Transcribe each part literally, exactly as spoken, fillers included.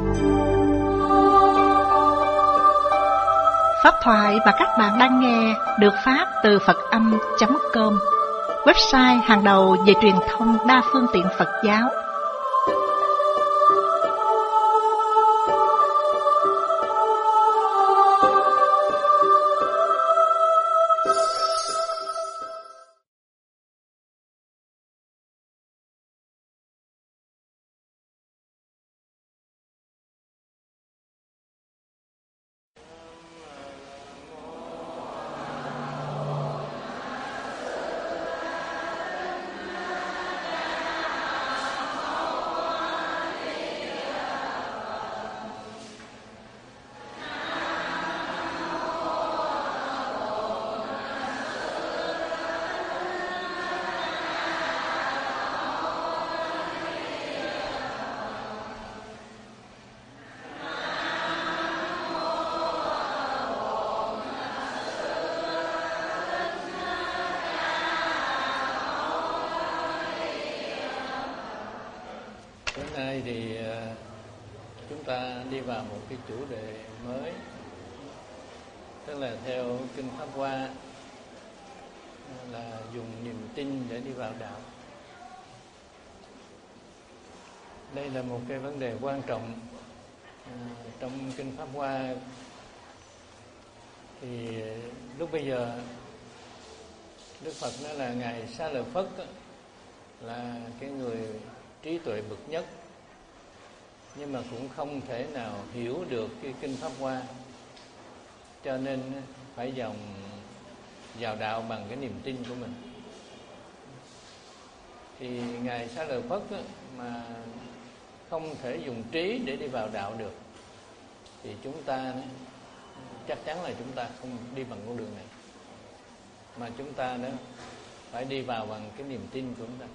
Pháp thoại mà các bạn đang nghe được phát từ Phật Âm chấm com, website hàng đầu về truyền thông đa phương tiện Phật giáo. Hôm nay thì chúng ta đi vào một cái chủ đề mới, tức là theo Kinh Pháp Hoa là dùng niềm tin để đi vào đạo. Đây là một cái vấn đề quan trọng trong Kinh Pháp Hoa. Thì lúc bây giờ Đức Phật nói là Ngài Xá Lợi Phất là cái người trí tuệ bậc nhất, nhưng mà cũng không thể nào hiểu được cái Kinh Pháp Hoa, cho nên phải dòng vào đạo bằng cái niềm tin của mình. Thì Ngài Xá Lợi Phất mà không thể dùng trí để đi vào đạo được, thì chúng ta chắc chắn là chúng ta không đi bằng con đường này, mà chúng ta đó phải đi vào bằng cái niềm tin của chúng ta.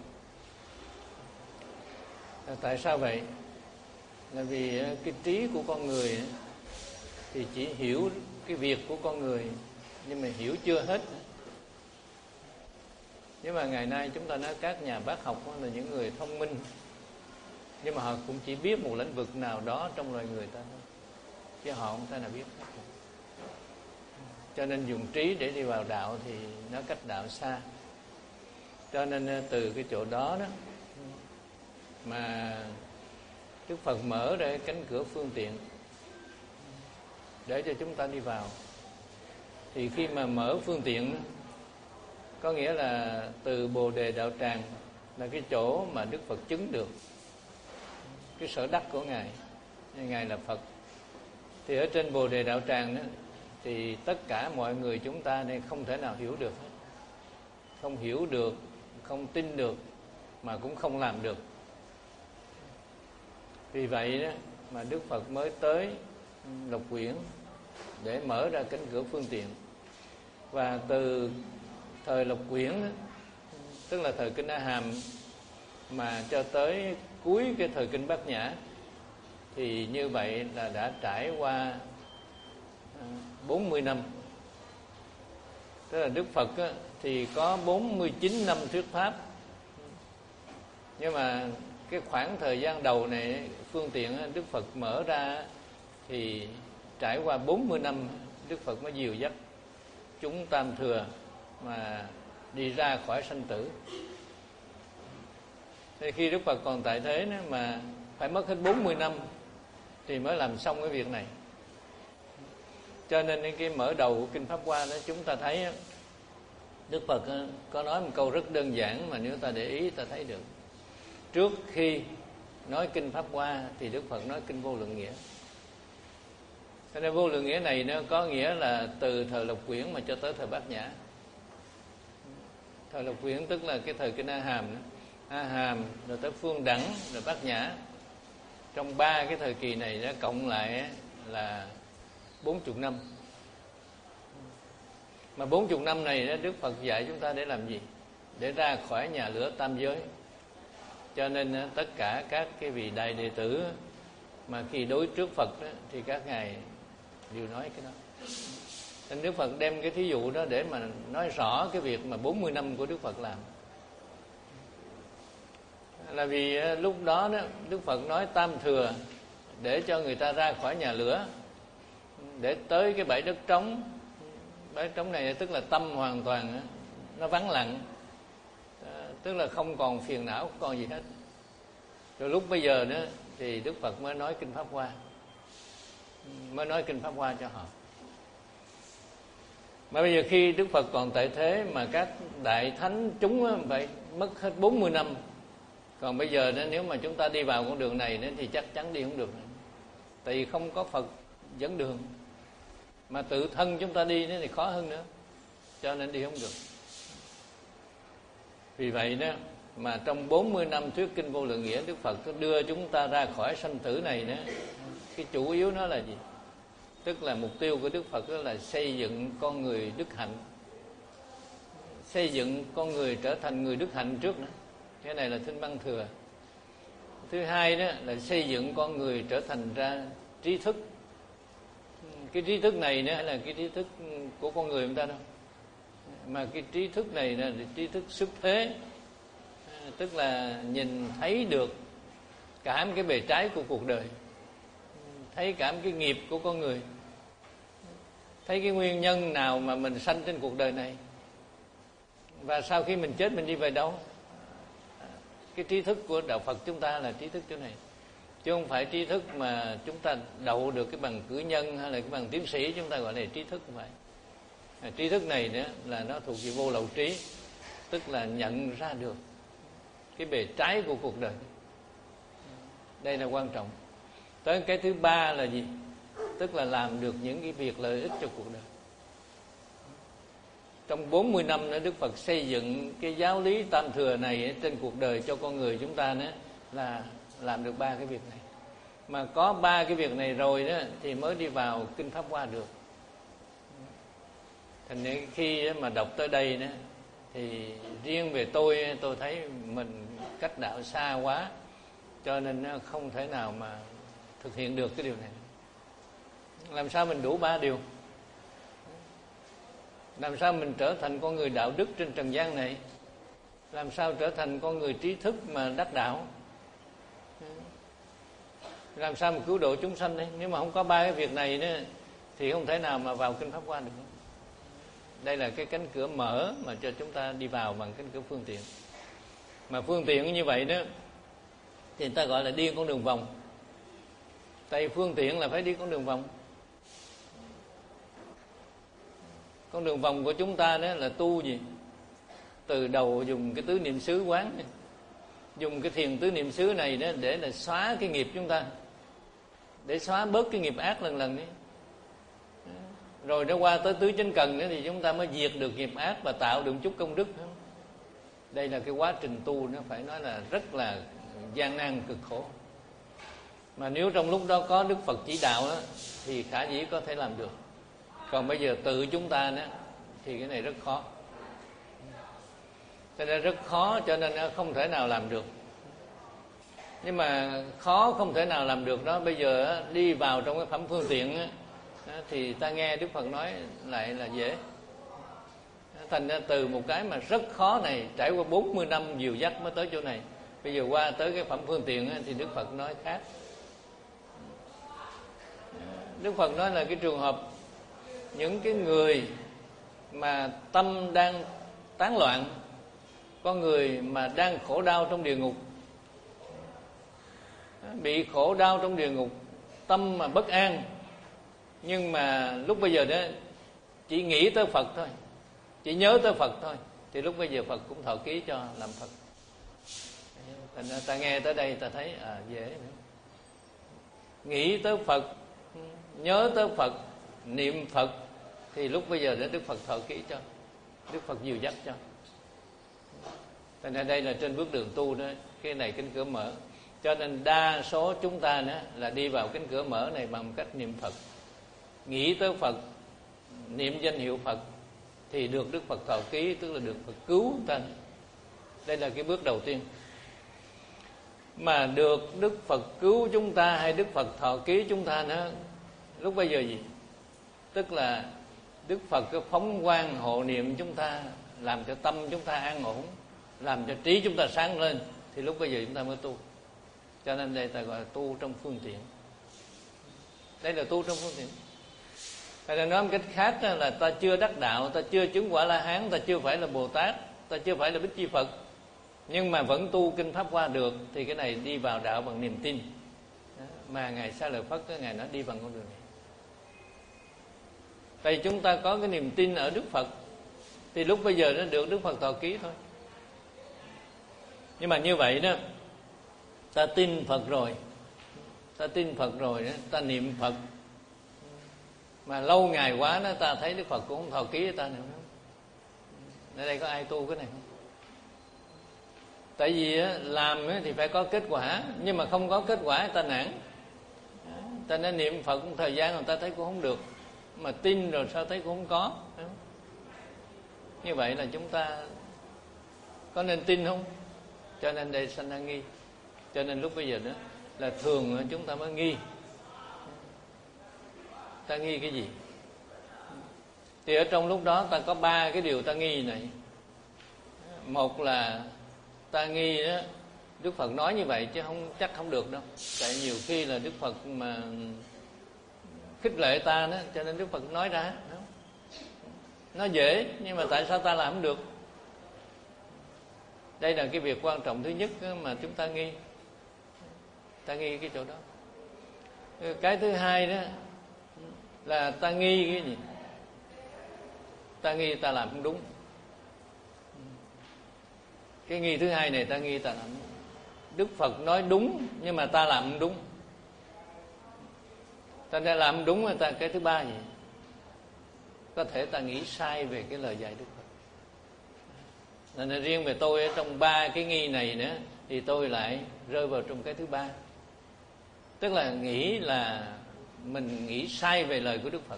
Tại sao vậy? Là vì cái trí của con người thì chỉ hiểu cái việc của con người, nhưng mà hiểu chưa hết. Nhưng mà ngày nay chúng ta nói các nhà bác học là những người thông minh, nhưng mà họ cũng chỉ biết một lĩnh vực nào đó trong loài người ta thôi, chứ họ không thể nào biết hết. Cho nên dùng trí để đi vào đạo thì nó cách đạo xa. Cho nên từ cái chỗ đó đó mà Đức Phật mở ra cánh cửa phương tiện để cho chúng ta đi vào. Thì khi mà mở phương tiện, có nghĩa là từ Bồ Đề Đạo Tràng là cái chỗ mà Đức Phật chứng được cái sở đắc của Ngài, Ngài là Phật. Thì ở trên Bồ Đề Đạo Tràng đó, thì tất cả mọi người chúng ta đây không thể nào hiểu được hết. Không hiểu được, không tin được, mà cũng không làm được. Vì vậy đó mà Đức Phật mới tới Lộc Quyển để mở ra cánh cửa phương tiện. Và từ thời Lộc Quyển đó, tức là thời Kinh A Hàm, mà cho tới cuối cái thời Kinh Bát Nhã, thì như vậy là đã trải qua bốn mươi năm. Tức là Đức Phật á, thì có bốn mươi chín năm thuyết pháp. Nhưng mà cái khoảng thời gian đầu này, phương tiện Đức Phật mở ra thì trải qua bốn mươi năm, Đức Phật mới dìu dắt chúng tam thừa mà đi ra khỏi sanh tử. Thì khi Đức Phật còn tại thế đó, mà phải mất hết bốn mươi năm thì mới làm xong cái việc này. Cho nên cái mở đầu của Kinh Pháp Hoa đó, chúng ta thấy Đức Phật có nói một câu rất đơn giản mà nếu ta để ý ta thấy được. Trước khi nói Kinh Pháp Hoa thì Đức Phật nói Kinh Vô Lượng Nghĩa. Cho nên Vô Lượng Nghĩa này nó có nghĩa là từ thời Lộc Quyển mà cho tới thời Bát Nhã. Thời Lộc Quyển tức là cái thời Kinh A Hàm đó. A Hàm rồi tới Phương Đẳng rồi Bát Nhã. Trong ba cái thời kỳ này nó cộng lại là bốn mươi năm. Mà bốn mươi năm này đó, Đức Phật dạy chúng ta để làm gì? Để ra khỏi nhà lửa tam giới. Cho nên tất cả các cái vị đại đệ tử mà khi đối trước Phật đó, thì các ngài đều nói cái đó. Nên Đức Phật đem cái thí dụ đó để mà nói rõ cái việc mà bốn mươi năm của Đức Phật làm. Là vì lúc đó, đó Đức Phật nói tam thừa để cho người ta ra khỏi nhà lửa, để tới cái bãi đất trống. Bãi trống này tức là tâm hoàn toàn nó vắng lặng, tức là không còn phiền não, không còn gì hết. Rồi lúc bây giờ nữa thì Đức Phật mới nói kinh Pháp Hoa, mới nói kinh Pháp Hoa cho họ. Mà bây giờ khi Đức Phật còn tại thế mà các đại thánh chúng phải mất hết bốn mươi năm. Còn bây giờ nếu mà chúng ta đi vào con đường này thì chắc chắn đi không được. Tại vì không có Phật dẫn đường, mà tự thân chúng ta đi thì khó hơn nữa, cho nên đi không được. Vì vậy đó mà trong bốn mươi năm thuyết kinh Vô Lượng Nghĩa, Đức Phật có đưa chúng ta ra khỏi sanh tử này đó. Cái chủ yếu nó là gì? Tức là mục tiêu của Đức Phật đó là xây dựng con người đức hạnh, xây dựng con người trở thành người đức hạnh trước nữa. Cái này là Thinh Văn Thừa. Thứ hai đó là xây dựng con người trở thành ra trí thức. Cái trí thức này nữa là cái trí thức của con người chúng ta đâu, mà cái trí thức này là trí thức xuất thế, tức là nhìn thấy được cả một cái bề trái của cuộc đời, thấy cả một cái nghiệp của con người, thấy cái nguyên nhân nào mà mình sanh trên cuộc đời này, và sau khi mình chết mình đi về đâu. Cái trí thức của đạo Phật chúng ta là trí thức chỗ này, chứ không phải trí thức mà chúng ta đậu được cái bằng cử nhân hay là cái bằng tiến sĩ chúng ta gọi là trí thức. Không phải. À, trí thức này nữa là nó thuộc về vô lậu trí, tức là nhận ra được cái bề trái của cuộc đời. Đây là quan trọng. Tới cái thứ ba là gì? Tức là làm được những cái việc lợi ích cho cuộc đời. Trong bốn mươi năm nữa Đức Phật xây dựng cái giáo lý tam thừa này trên cuộc đời cho con người chúng ta nữa, là làm được ba cái việc này. Mà có ba cái việc này rồi đó thì mới đi vào kinh Pháp Hoa được. Thành nên khi mà đọc tới đây đó thì riêng về tôi tôi thấy mình cách đạo xa quá, cho nên nó không thể nào mà thực hiện được cái điều này. Làm sao mình đủ ba điều? Làm sao mình trở thành con người đạo đức trên trần gian này? Làm sao trở thành con người trí thức mà đắc đạo? Làm sao mà cứu độ chúng sanh đấy? Nếu mà không có ba cái việc này nữa thì không thể nào mà vào kinh Pháp Hoa được. Đây là cái cánh cửa mở mà cho chúng ta đi vào bằng cánh cửa phương tiện. Mà phương tiện như vậy đó thì người ta gọi là đi con đường vòng. Tại phương tiện là phải đi con đường vòng. Con đường vòng của chúng ta đó là tu gì? Từ đầu dùng cái tứ niệm xứ quán này, dùng cái thiền tứ niệm xứ này đó để là xóa cái nghiệp chúng ta, để xóa bớt cái nghiệp ác lần lần ấy. Rồi nó qua tới tứ chánh cần nữa thì chúng ta mới diệt được nghiệp ác và tạo được chút công đức. Đây là cái quá trình tu, nó phải nói là rất là gian nan cực khổ. Mà nếu trong lúc đó có Đức Phật chỉ đạo đó, thì khả dĩ có thể làm được. Còn bây giờ tự chúng ta đó, thì cái này rất khó. Cho nên rất khó, cho nên nó không thể nào làm được. Nhưng mà khó không thể nào làm được đó, bây giờ đi vào trong cái phẩm phương tiện đó, thì ta nghe Đức Phật nói lại là dễ. Thành ra từ một cái mà rất khó này, trải qua bốn mươi năm dìu dắt mới tới chỗ này, bây giờ qua tới cái phẩm phương tiện thì Đức Phật nói khác. Đức Phật nói là cái trường hợp những cái người mà tâm đang tán loạn, con người mà đang khổ đau trong địa ngục, bị khổ đau trong địa ngục, tâm mà bất an, nhưng mà lúc bây giờ đó chỉ nghĩ tới Phật thôi, chỉ nhớ tới Phật thôi, thì lúc bây giờ Phật cũng thọ ký cho làm Phật. Thành ra ta nghe tới đây ta thấy à dễ nữa. Nghĩ tới Phật, nhớ tới Phật, niệm Phật, thì lúc bây giờ để Đức Phật thọ ký cho, Đức Phật dìu dắt cho. Thành ra đây là trên bước đường tu đó, cái này cánh cửa mở. Cho nên đa số chúng ta nữa là đi vào cánh cửa mở này bằng cách niệm Phật, nghĩ tới Phật, niệm danh hiệu Phật, thì được Đức Phật thọ ký, tức là được Phật cứu ta. Đây là cái bước đầu tiên. Mà được Đức Phật cứu chúng ta hay Đức Phật thọ ký chúng ta nữa, lúc bây giờ gì? Tức là Đức Phật cái phóng quang hộ niệm chúng ta, làm cho tâm chúng ta an ổn, làm cho trí chúng ta sáng lên, thì lúc bây giờ chúng ta mới tu. Cho nên đây ta gọi là tu trong phương tiện. Đây là tu trong phương tiện. Hay là nói một cách khác là ta chưa đắc đạo, ta chưa chứng quả La Hán, ta chưa phải là Bồ Tát, ta chưa phải là Bích Chi Phật, nhưng mà vẫn tu kinh Pháp Hoa được, thì cái này đi vào đạo bằng niềm tin. Đó, mà Ngài Xá Lợi Phất Ngài nói đi bằng con đường này. Tại chúng ta có cái niềm tin ở Đức Phật, thì lúc bây giờ nó được Đức Phật thọ ký thôi. Nhưng mà như vậy đó, ta tin Phật rồi, ta tin Phật rồi đó, ta niệm Phật, mà lâu ngày quá đó, ta thấy Đức Phật cũng không thọ ký với ta nữa. Ở đây có ai tu cái này không? Tại vì làm thì phải có kết quả, nhưng mà không có kết quả ta nản. Ta nên niệm Phật một thời gian rồi ta thấy cũng không được, mà tin rồi sao thấy cũng không có. Như vậy là chúng ta có nên tin không? Cho nên đây sanh ra nghi. Cho nên lúc bây giờ đó là thường chúng ta mới nghi. Ta nghi cái gì? Thì ở trong lúc đó ta có ba cái điều ta nghi này. Một là ta nghi đó, Đức Phật nói như vậy chứ không chắc không được đâu. Tại nhiều khi là Đức Phật mà khích lệ ta đó, cho nên Đức Phật nói ra đó. Nó dễ, nhưng mà tại sao ta làm không được? Đây là cái việc quan trọng thứ nhất mà chúng ta nghi. Ta nghi cái chỗ đó. Cái thứ hai đó là ta nghi cái gì? Ta nghi ta làm không đúng. Cái nghi thứ hai này ta nghi ta làm không đúng. Đức Phật nói đúng nhưng mà ta làm không đúng. Ta đã làm không đúng, ta cái thứ ba gì? Có thể ta nghĩ sai về cái lời dạy Đức Phật. Nên là riêng về tôi trong ba cái nghi này nữa, thì tôi lại rơi vào trong cái thứ ba. Tức là nghĩ là mình nghĩ sai về lời của Đức Phật.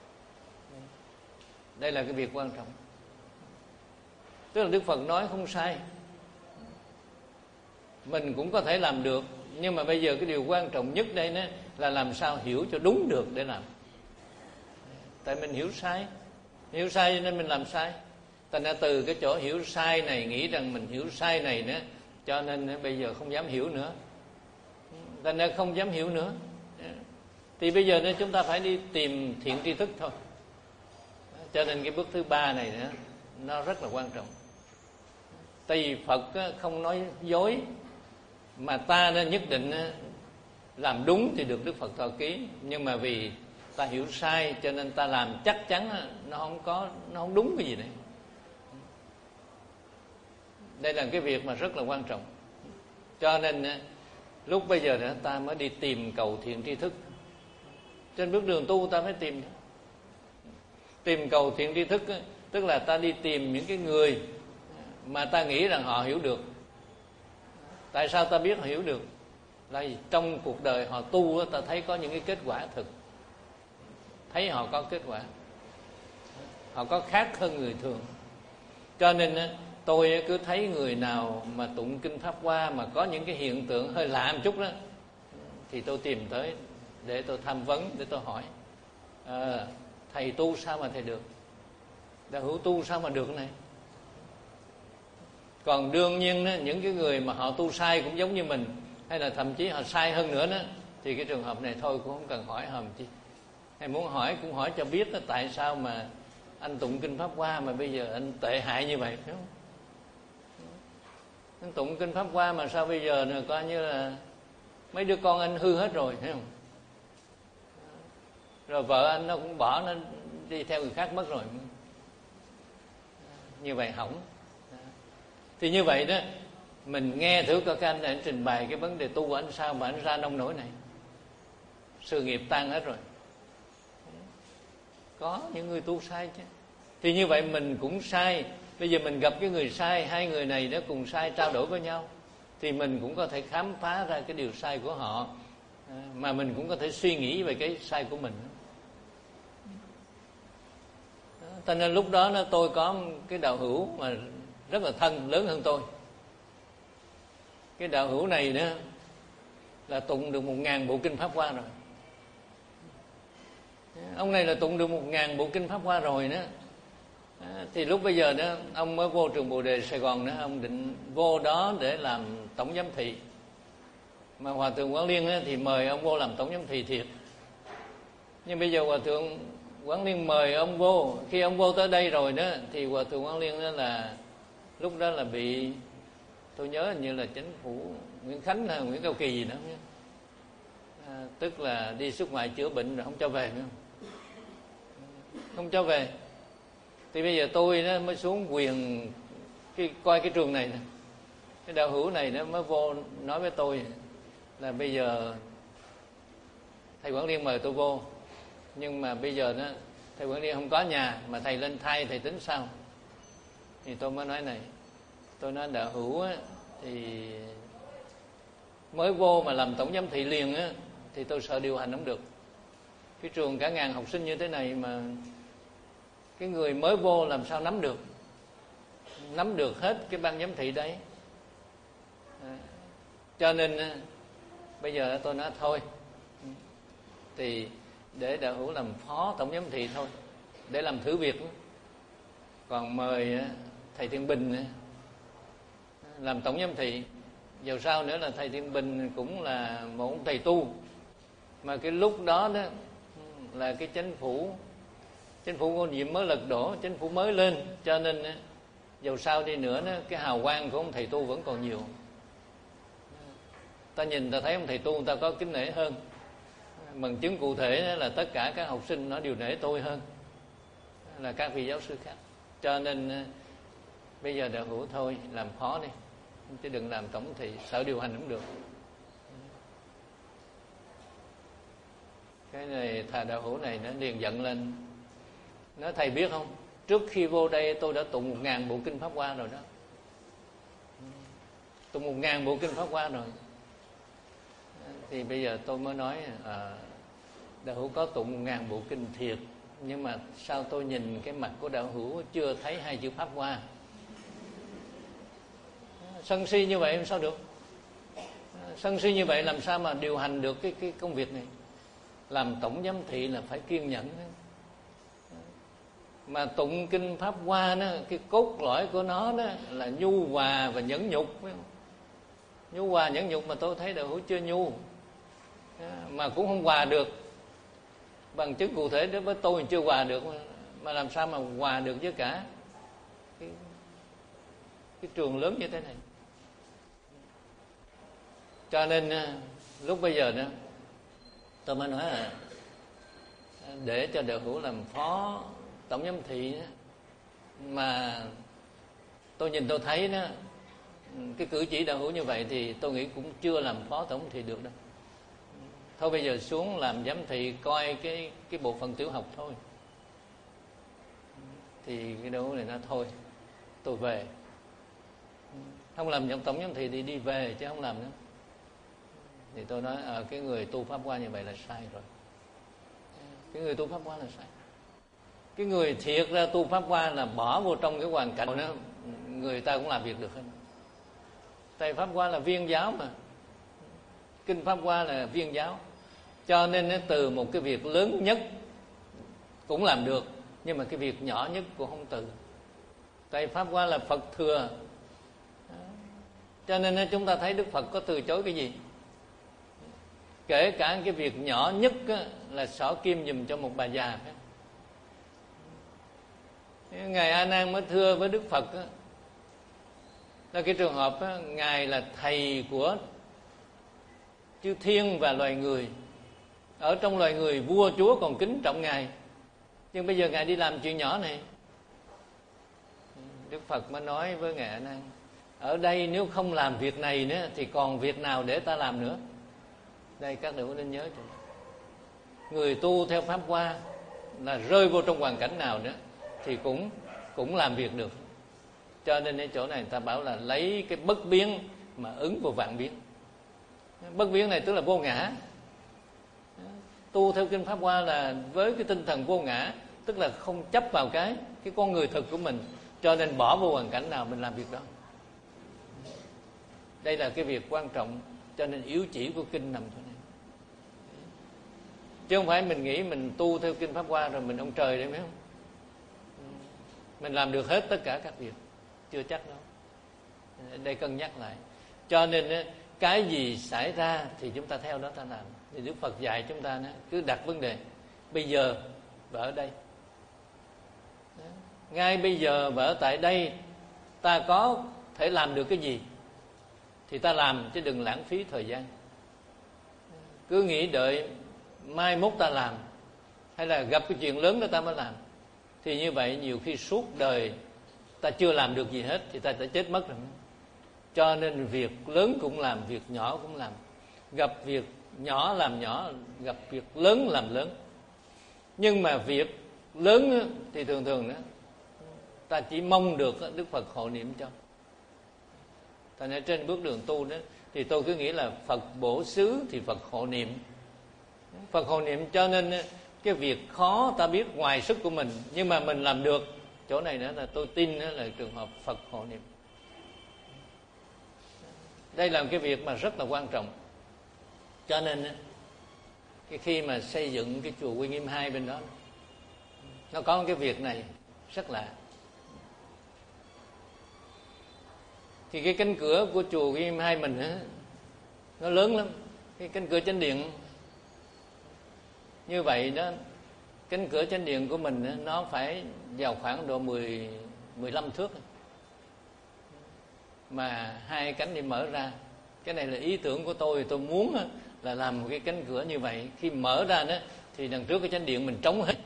Đây là cái việc quan trọng. Tức là Đức Phật nói không sai, mình cũng có thể làm được. Nhưng mà bây giờ cái điều quan trọng nhất đây đó là làm sao hiểu cho đúng được để làm. Tại mình hiểu sai, hiểu sai nên mình làm sai. Thành ra từ cái chỗ hiểu sai này, nghĩ rằng mình hiểu sai này nữa, cho nên bây giờ không dám hiểu nữa. Thành ra không dám hiểu nữa. Thì bây giờ nên chúng ta phải đi tìm thiện tri thức thôi. Cho nên cái bước thứ ba này nữa, nó rất là quan trọng. Tại vì Phật không nói dối, mà ta nên nhất định làm đúng thì được Đức Phật thọ ký. Nhưng mà vì ta hiểu sai cho nên ta làm chắc chắn nó không có, nó không đúng cái gì đấy. Đây là cái việc mà rất là quan trọng. Cho nên lúc bây giờ nữa ta mới đi tìm cầu thiện tri thức. Trên bước đường tu ta phải tìm Tìm cầu thiện tri thức, tức là ta đi tìm những cái người mà ta nghĩ rằng họ hiểu được. Tại sao ta biết họ hiểu được? Là vì trong cuộc đời họ tu, ta thấy có những cái kết quả thực. Thấy họ có kết quả, họ có khác hơn người thường. Cho nên tôi cứ thấy người nào mà tụng kinh Pháp Hoa mà có những cái hiện tượng hơi lạ một chút đó, thì tôi tìm tới để tôi tham vấn, để tôi hỏi à, thầy tu sao mà thầy được? Đạo hữu tu sao mà được này? Còn đương nhiên đó, những cái người mà họ tu sai cũng giống như mình, hay là thậm chí họ sai hơn nữa đó, thì cái trường hợp này thôi cũng không cần hỏi hòm chi. Hay muốn hỏi cũng hỏi cho biết đó, tại sao mà anh tụng kinh Pháp Hoa mà bây giờ anh tệ hại như vậy, phải không? Anh tụng kinh Pháp Hoa mà sao bây giờ nè, coi như là mấy đứa con anh hư hết rồi, thấy không? Rồi vợ anh nó cũng bỏ, nó đi theo người khác mất rồi. Như vậy hỏng. Thì như vậy đó, mình nghe thử coi các anh này trình bày cái vấn đề tu của anh sao mà anh ra nông nổi này. Sự nghiệp tan hết rồi. Có những người tu sai chứ. Thì như vậy mình cũng sai. Bây giờ mình gặp cái người sai, hai người này nó cùng sai trao đổi với nhau, thì mình cũng có thể khám phá ra cái điều sai của họ, mà mình cũng có thể suy nghĩ về cái sai của mình. Cho nên lúc đó nó tôi có cái đạo hữu mà rất là thân, lớn hơn tôi. Cái đạo hữu này nữa là tụng được một ngàn bộ kinh Pháp Hoa rồi. Ông này là tụng được một ngàn bộ kinh Pháp Hoa rồi nữa. Thì lúc bây giờ đó, ông mới vô trường Bồ Đề Sài Gòn nữa, ông định vô đó để làm tổng giám thị. Mà Hòa thượng Quán Liên thì mời ông vô làm tổng giám thị thiệt. Nhưng bây giờ Hòa Thượng Quảng Liên mời ông vô. Khi ông vô tới đây rồi đó thì Hòa Thượng Quảng Liên đó là lúc đó là bị, tôi nhớ như là chính phủ Nguyễn Khánh hay Nguyễn Cao Kỳ gì đó, à, tức là đi xuất ngoại chữa bệnh rồi không cho về nữa, không cho về. Thì bây giờ tôi nó mới xuống quyền cái coi cái trường này nè, cái đạo hữu này nó mới vô nói với tôi là bây giờ thầy Quảng Liên mời tôi vô, nhưng mà bây giờ đó thầy Quảng Liên không có nhà, mà thầy lên thay thầy tính sao. Thì tôi mới nói này, tôi nói đạo hữu á, thì mới vô mà làm tổng giám thị liền á, thì tôi sợ điều hành không được. Cái trường cả ngàn học sinh như thế này mà cái người mới vô làm sao nắm được nắm được hết cái ban giám thị đấy. À, cho nên bây giờ tôi nói thôi thì để đạo hữu làm phó tổng giám thị thôi, để làm thử việc. Còn mời thầy Thiên Bình làm tổng giám thị. Dầu sao nữa là thầy Thiên Bình cũng là một ông thầy tu, mà cái lúc đó đó là cái chính phủ chính phủ Ngô Diệm mới lật đổ, chính phủ mới lên, cho nên dầu sao đi nữa đó, cái hào quang của ông thầy tu vẫn còn nhiều. Ta nhìn ta thấy ông thầy tu người ta có kính nể hơn. Bằng chứng cụ thể là tất cả các học sinh nó đều nể tôi hơn là các vị giáo sư khác. Cho nên bây giờ đạo hữu thôi làm phó đi, chứ đừng làm tổng thị, sợ điều hành không được. Cái này thà đạo hữu này nó liền giận lên, nói thầy biết không, trước khi vô đây tôi đã tụng một ngàn bộ kinh Pháp Hoa rồi đó, tụng một ngàn bộ kinh Pháp Hoa rồi. Thì bây giờ tôi mới nói à, đạo hữu có tụng một ngàn bộ kinh thiệt, nhưng mà sao tôi nhìn cái mặt của đạo hữu chưa thấy hai chữ Pháp Hoa. Sân si như vậy làm sao được, sân si như vậy làm sao mà điều hành được cái, cái công việc này. Làm tổng giám thị là phải kiên nhẫn đó. Mà tụng kinh Pháp Hoa đó, cái cốt lõi của nó đó là nhu hòa và nhẫn nhục. Nhu hòa nhẫn nhục mà tôi thấy đạo hữu chưa nhu, mà cũng không hòa được. Bằng chứng cụ thể đối với tôi chưa hòa được, mà làm sao mà hòa được với cả cái, cái trường lớn như thế này. Cho nên lúc bây giờ đó tôi mới nói là để cho đạo hữu làm phó tổng giám thị đó, mà tôi nhìn tôi thấy đó, cái cử chỉ đạo hữu như vậy thì tôi nghĩ cũng chưa làm phó tổng thị được đâu. Thôi bây giờ xuống làm giám thị coi cái cái bộ phận tiểu học thôi. Thì cái đạo hữu này nó thôi tôi về, không làm tổng giám thị thì đi về chứ không làm nữa. Thì tôi nói à, cái người tu Pháp Hoa như vậy là sai rồi. Cái người tu Pháp Hoa là sai. Cái người thiệt ra tu Pháp Hoa là bỏ vô trong cái hoàn cảnh đó, người ta cũng làm việc được hết. Tại Pháp Hoa là viên giáo mà, kinh Pháp Hoa là viên giáo, cho nên nó từ một cái việc lớn nhất cũng làm được, nhưng mà cái việc nhỏ nhất cũng không từ. Tại Pháp Hoa là Phật thừa, cho nên chúng ta thấy Đức Phật có từ chối cái gì. Kể cả cái việc nhỏ nhất là xỏ kim giùm cho một bà già. Ngài A Nan mới thưa với Đức Phật đó, là cái trường hợp đó, Ngài là thầy của chư thiên và loài người. Ở trong loài người vua chúa còn kính trọng Ngài, nhưng bây giờ Ngài đi làm chuyện nhỏ này. Đức Phật mới nói với Ngài A Nan, ở đây nếu không làm việc này nữa thì còn việc nào để ta làm nữa. Đây các đạo nên nhớ cho. Người tu theo Pháp Hoa là rơi vô trong hoàn cảnh nào nữa thì cũng cũng làm việc được. Cho nên ở chỗ này người ta bảo là lấy cái bất biến mà ứng vào vạn biến. Bất biến này tức là vô ngã. Tu theo kinh Pháp Hoa là với cái tinh thần vô ngã, tức là không chấp vào cái cái con người thực của mình, cho nên bỏ vô hoàn cảnh nào mình làm việc đó. Đây là cái việc quan trọng, cho nên yếu chỉ của kinh nằm chỗ này. Chứ không phải mình nghĩ mình tu theo kinh Pháp Hoa rồi mình ông trời đấy, phải không? Mình làm được hết tất cả các việc, chưa chắc đâu. Đây cân nhắc lại. Cho nên cái gì xảy ra thì chúng ta theo đó ta làm. Thì Đức Phật dạy chúng ta cứ đặt vấn đề, bây giờ và ở đây. Ngay bây giờ và ở tại đây ta có thể làm được cái gì thì ta làm, chứ đừng lãng phí thời gian. Cứ nghĩ đợi mai mốt ta làm, hay là gặp cái chuyện lớn đó ta mới làm, thì như vậy nhiều khi suốt đời ta chưa làm được gì hết thì ta sẽ chết mất rồi. Cho nên việc lớn cũng làm, việc nhỏ cũng làm. Gặp việc nhỏ làm nhỏ, gặp việc lớn làm lớn. Nhưng mà việc lớn thì thường thường đó ta chỉ mong được Đức Phật hộ niệm cho. Thành ra trên bước đường tu đó thì tôi cứ nghĩ là Phật bổ xứ thì Phật hộ niệm. Phật hộ niệm cho nên cái việc khó ta biết ngoài sức của mình, nhưng mà mình làm được. Chỗ này nữa là tôi tin đó là trường hợp Phật hộ niệm. Đây là một cái việc mà rất là quan trọng. Cho nên cái khi mà xây dựng cái chùa Quy Nghiêm hai bên đó, nó có một cái việc này rất lạ. Thì cái cánh cửa của chùa Quy Nghiêm hai mình á, nó lớn lắm. Cái cánh cửa chánh điện như vậy đó, cánh cửa chánh điện của mình á, nó phải vào khoảng độ mười, mười lăm thước. Mà hai cánh đi mở ra. Cái này là ý tưởng của tôi. Tôi muốn á, là làm một cái cánh cửa như vậy. Khi mở ra đó thì đằng trước cái chánh điện mình trống hết.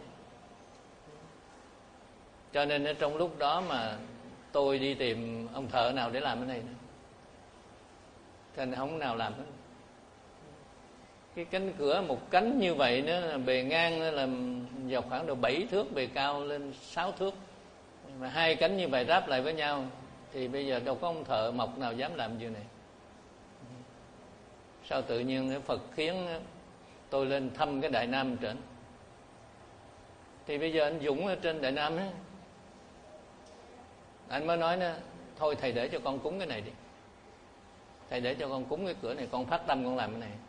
Cho nên á, trong lúc đó mà tôi đi tìm ông thợ nào để làm cái này nữa, thành không nào làm hết. Cái cánh cửa một cánh như vậy nữa, bề ngang nữa là vào khoảng độ bảy thước, bề cao lên sáu thước. Mà hai cánh như vậy ráp lại với nhau thì bây giờ đâu có ông thợ mộc nào dám làm điều này. Sao tự nhiên Phật khiến tôi lên thăm cái Đại Nam trển. Thì bây giờ anh Dũng ở trên Đại Nam ấy, anh mới nói nè, thôi thầy để cho con cúng cái này đi. Thầy để cho con cúng cái cửa này, con phát tâm con làm cái này.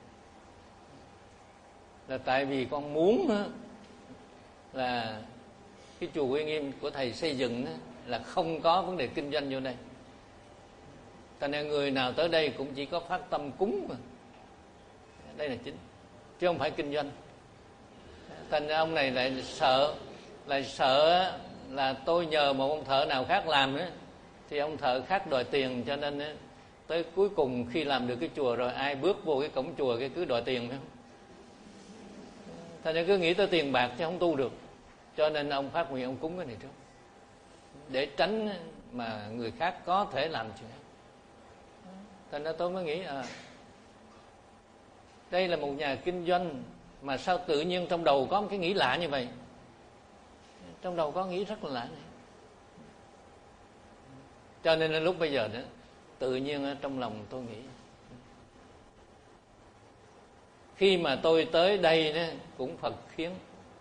Là tại vì con muốn là cái chùa Quy Nghiêm của thầy xây dựng là không có vấn đề kinh doanh vô đây. Thành ra người nào tới đây cũng chỉ có phát tâm cúng mà. Đây là chính, chứ không phải kinh doanh. Thành ra ông này lại sợ, lại sợ là tôi nhờ một ông thợ nào khác làm nữa thì ông thợ khác đòi tiền, cho nên tới cuối cùng khi làm được cái chùa rồi, ai bước vô cái cổng chùa cái cứ đòi tiền phải không? Thành ra cứ nghĩ tới tiền bạc chứ không tu được. Cho nên ông phát nguyện ông cúng cái này trước, để tránh mà người khác có thể làm chuyện. Thành ra tôi mới nghĩ à, đây là một nhà kinh doanh mà sao tự nhiên trong đầu có một cái nghĩ lạ như vậy. Trong đầu có nghĩ rất là lạ này. Cho nên là lúc bây giờ đó, tự nhiên trong lòng tôi nghĩ, khi mà tôi tới đây đó, cũng Phật khiến.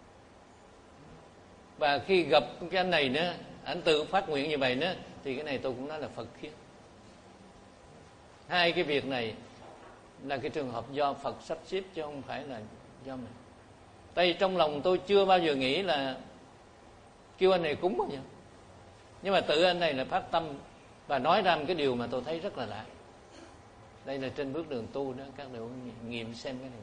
Và khi gặp cái anh này nữa, anh tự phát nguyện như vậy nữa, thì cái này tôi cũng nói là Phật khiến. Hai cái việc này là cái trường hợp do Phật sắp xếp, chứ không phải là do mình. Tại vì trong lòng tôi chưa bao giờ nghĩ là kêu anh này cúng bao giờ. Nhưng mà tự anh này là phát tâm và nói ra một cái điều mà tôi thấy rất là lạ. Đây là trên bước đường tu đó, các bạn nghiệm xem cái này.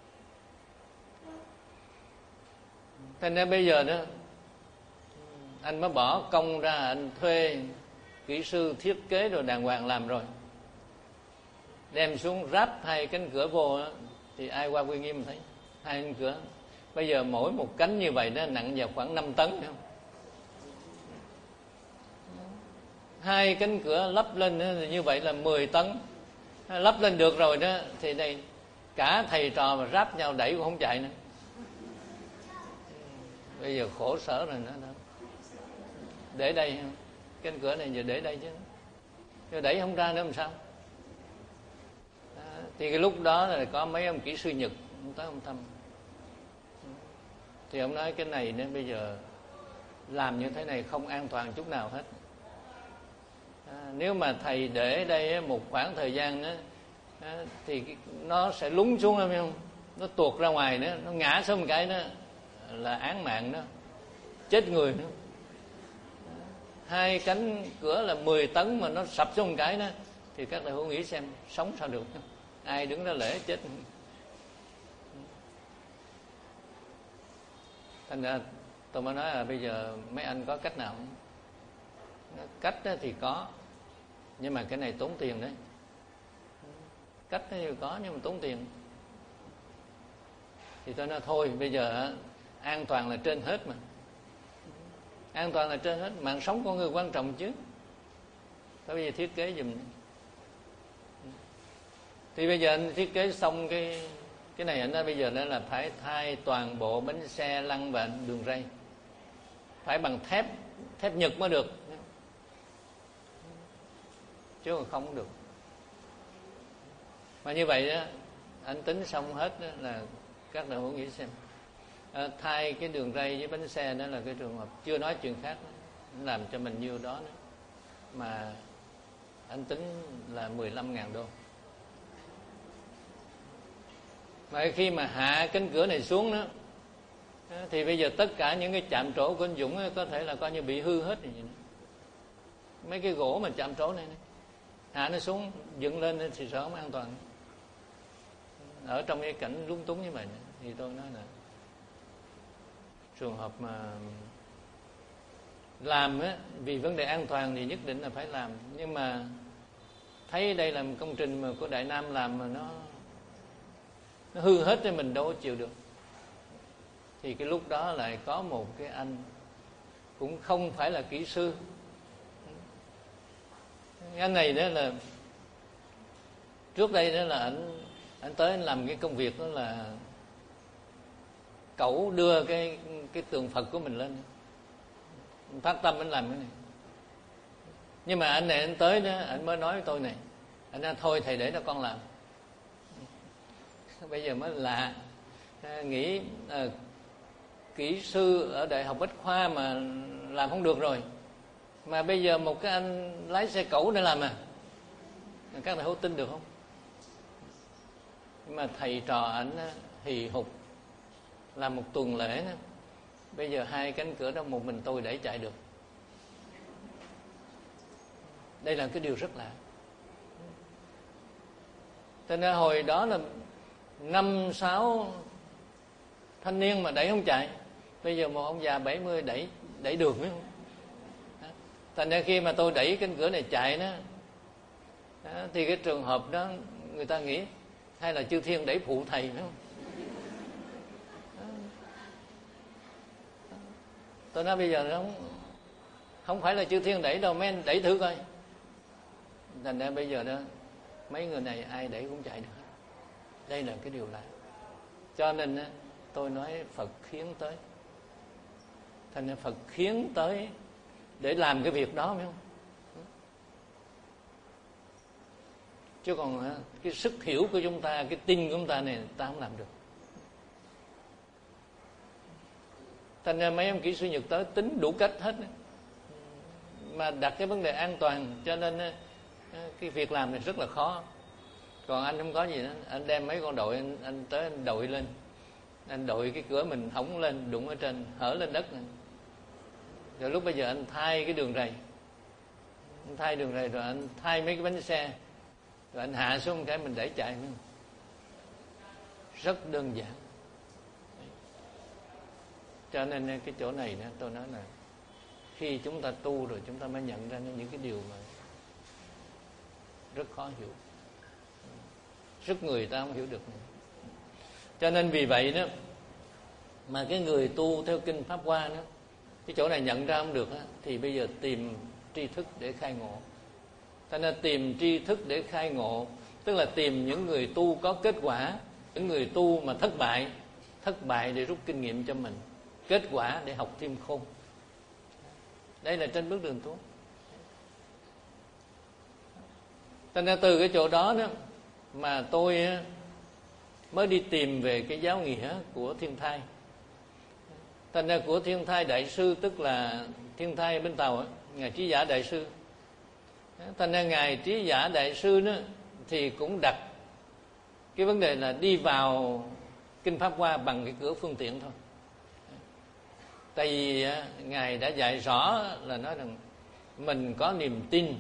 Thành ra bây giờ đó, anh mới bỏ công ra, anh thuê kỹ sư thiết kế rồi đàng hoàng làm rồi, đem xuống ráp hai cánh cửa vô đó, thì ai qua Quy Nghiêm thấy hai cánh cửa. Bây giờ mỗi một cánh như vậy nó nặng vào khoảng năm tấn, phải không? Hai cánh cửa lắp lên đó, như vậy là mười tấn. Lắp lên được rồi đó thì đây cả thầy trò mà ráp nhau đẩy cũng không chạy nữa. Bây giờ khổ sở rồi nữa đó. Để đây, cánh cửa này giờ để đây chứ, chứ đẩy không ra nữa làm sao? Đó, thì cái lúc đó là có mấy ông kỹ sư Nhật ông tới ông thăm, thì ông nói cái này nên bây giờ làm như thế này không an toàn chút nào hết. À, nếu mà thầy để đây một khoảng thời gian nữa à, thì nó sẽ lún xuống, phải không? Nó tuột ra ngoài nữa, nó ngã xuống một cái đó là án mạng đó, chết người nữa. Hai cánh cửa là mười tấn mà nó sập xuống một cái đó thì các đại hữu nghĩ xem sống sao được, ai đứng ra lễ chết. Thành ra tôi mới nói là bây giờ mấy anh có cách nào không? Cách thì có, nhưng mà cái này tốn tiền đấy. Cách thì có nhưng mà tốn tiền. Thì tôi nói thôi bây giờ an toàn là trên hết mà. An toàn là trên hết, mạng sống con người quan trọng chứ. Tôi bây giờ thiết kế giùm. Thì bây giờ anh thiết kế xong cái cái này anh nói bây giờ đó là phải thay toàn bộ bánh xe lăn và đường ray, phải bằng thép thép Nhật mới được, chứ còn không được. Mà như vậy đó, anh tính xong hết đó là các đạo hữu nghĩ xem, à, thay cái đường ray với bánh xe đó là cái trường hợp, chưa nói chuyện khác đó, làm cho mình nhiêu đó nữa. Mà anh tính là mười lăm ngàn đô. Mà khi mà hạ cánh cửa này xuống đó, thì bây giờ tất cả những cái chạm trổ của anh Dũng có thể là coi như bị hư hết rồi. Mấy cái gỗ mà chạm trổ này, này hạ nó xuống dựng lên thì sợ không an toàn. Ở trong cái cảnh lúng túng như vậy này, thì tôi nói là trường hợp mà làm á, vì vấn đề an toàn thì nhất định là phải làm. Nhưng mà thấy đây là một công trình mà của Đại Nam làm mà nó nó hư hết thì mình đâu có chịu được. Thì cái lúc đó lại có một cái anh cũng không phải là kỹ sư. Anh này đó là trước đây đó là anh anh tới anh làm cái công việc đó là cẩu đưa cái cái tượng Phật của mình lên, phát tâm anh làm cái này. Nhưng mà anh này anh tới đó anh mới nói với tôi này, anh nói thôi thầy để cho con làm. Bây giờ mới lạ, nghĩ à, kỹ sư ở Đại học Bách Khoa mà làm không được rồi, mà bây giờ một cái anh lái xe cẩu để làm à, các thầy hữu tin được không? Nhưng mà thầy trò ảnh hì hục làm một tuần lễ đó. Bây giờ hai cánh cửa đó một mình tôi để chạy được. Đây là cái điều rất lạ. Cho nên hồi đó là năm sáu thanh niên mà đẩy không chạy. Bây giờ một ông già bảy mươi đẩy đẩy được phải không? Thành ra khi mà tôi đẩy cánh cửa này chạy đó, đó thì cái trường hợp đó người ta nghĩ hay là chư thiên đẩy phụ thầy phải không? Đó. Tôi nói bây giờ nó không, không phải là chư thiên đẩy đâu, mấy anh đẩy thử coi. Thành ra bây giờ đó mấy người này ai đẩy cũng chạy được. Đây là cái điều lạ. Cho nên tôi nói Phật khiến tới. Thành ra Phật khiến tới để làm cái việc đó phải không? Chứ còn cái sức hiểu của chúng ta, cái tin của chúng ta này ta không làm được. Thành ra mấy ông kỹ sư Nhật tới tính đủ cách hết, mà đặt cái vấn đề an toàn, cho nên cái việc làm này rất là khó. Còn anh không có gì đó, anh đem mấy con đội anh, anh tới anh đội lên, anh đội cái cửa mình hỏng lên, đụng ở trên, hở lên đất này. Rồi lúc bây giờ anh thay cái đường rầy, anh thay đường rầy rồi anh thay mấy cái bánh xe, rồi anh hạ xuống cái mình để chạy. Rất đơn giản. Cho nên cái chỗ này đó, tôi nói là khi chúng ta tu rồi chúng ta mới nhận ra những cái điều mà rất khó hiểu, rất người ta không hiểu được. Cho nên vì vậy đó mà cái người tu theo kinh Pháp Hoa đó, cái chỗ này nhận ra không được đó, thì bây giờ tìm tri thức để khai ngộ. Cho nên tìm tri thức để khai ngộ tức là tìm những người tu có kết quả, những người tu mà thất bại, thất bại để rút kinh nghiệm cho mình, kết quả để học thêm khôn. Đây là trên bước đường tu. Cho nên từ cái chỗ đó đó mà tôi mới đi tìm về cái giáo nghĩa của Thiên Thai. Thành ra của Thiên Thai Đại Sư, tức là Thiên Thai bên Tàu á, Ngài Trí Giả Đại Sư. Thành ra Ngài Trí Giả Đại Sư đó thì cũng đặt cái vấn đề là đi vào kinh Pháp Hoa bằng cái cửa phương tiện thôi. Tại vì Ngài đã dạy rõ là nói rằng mình có niềm tin,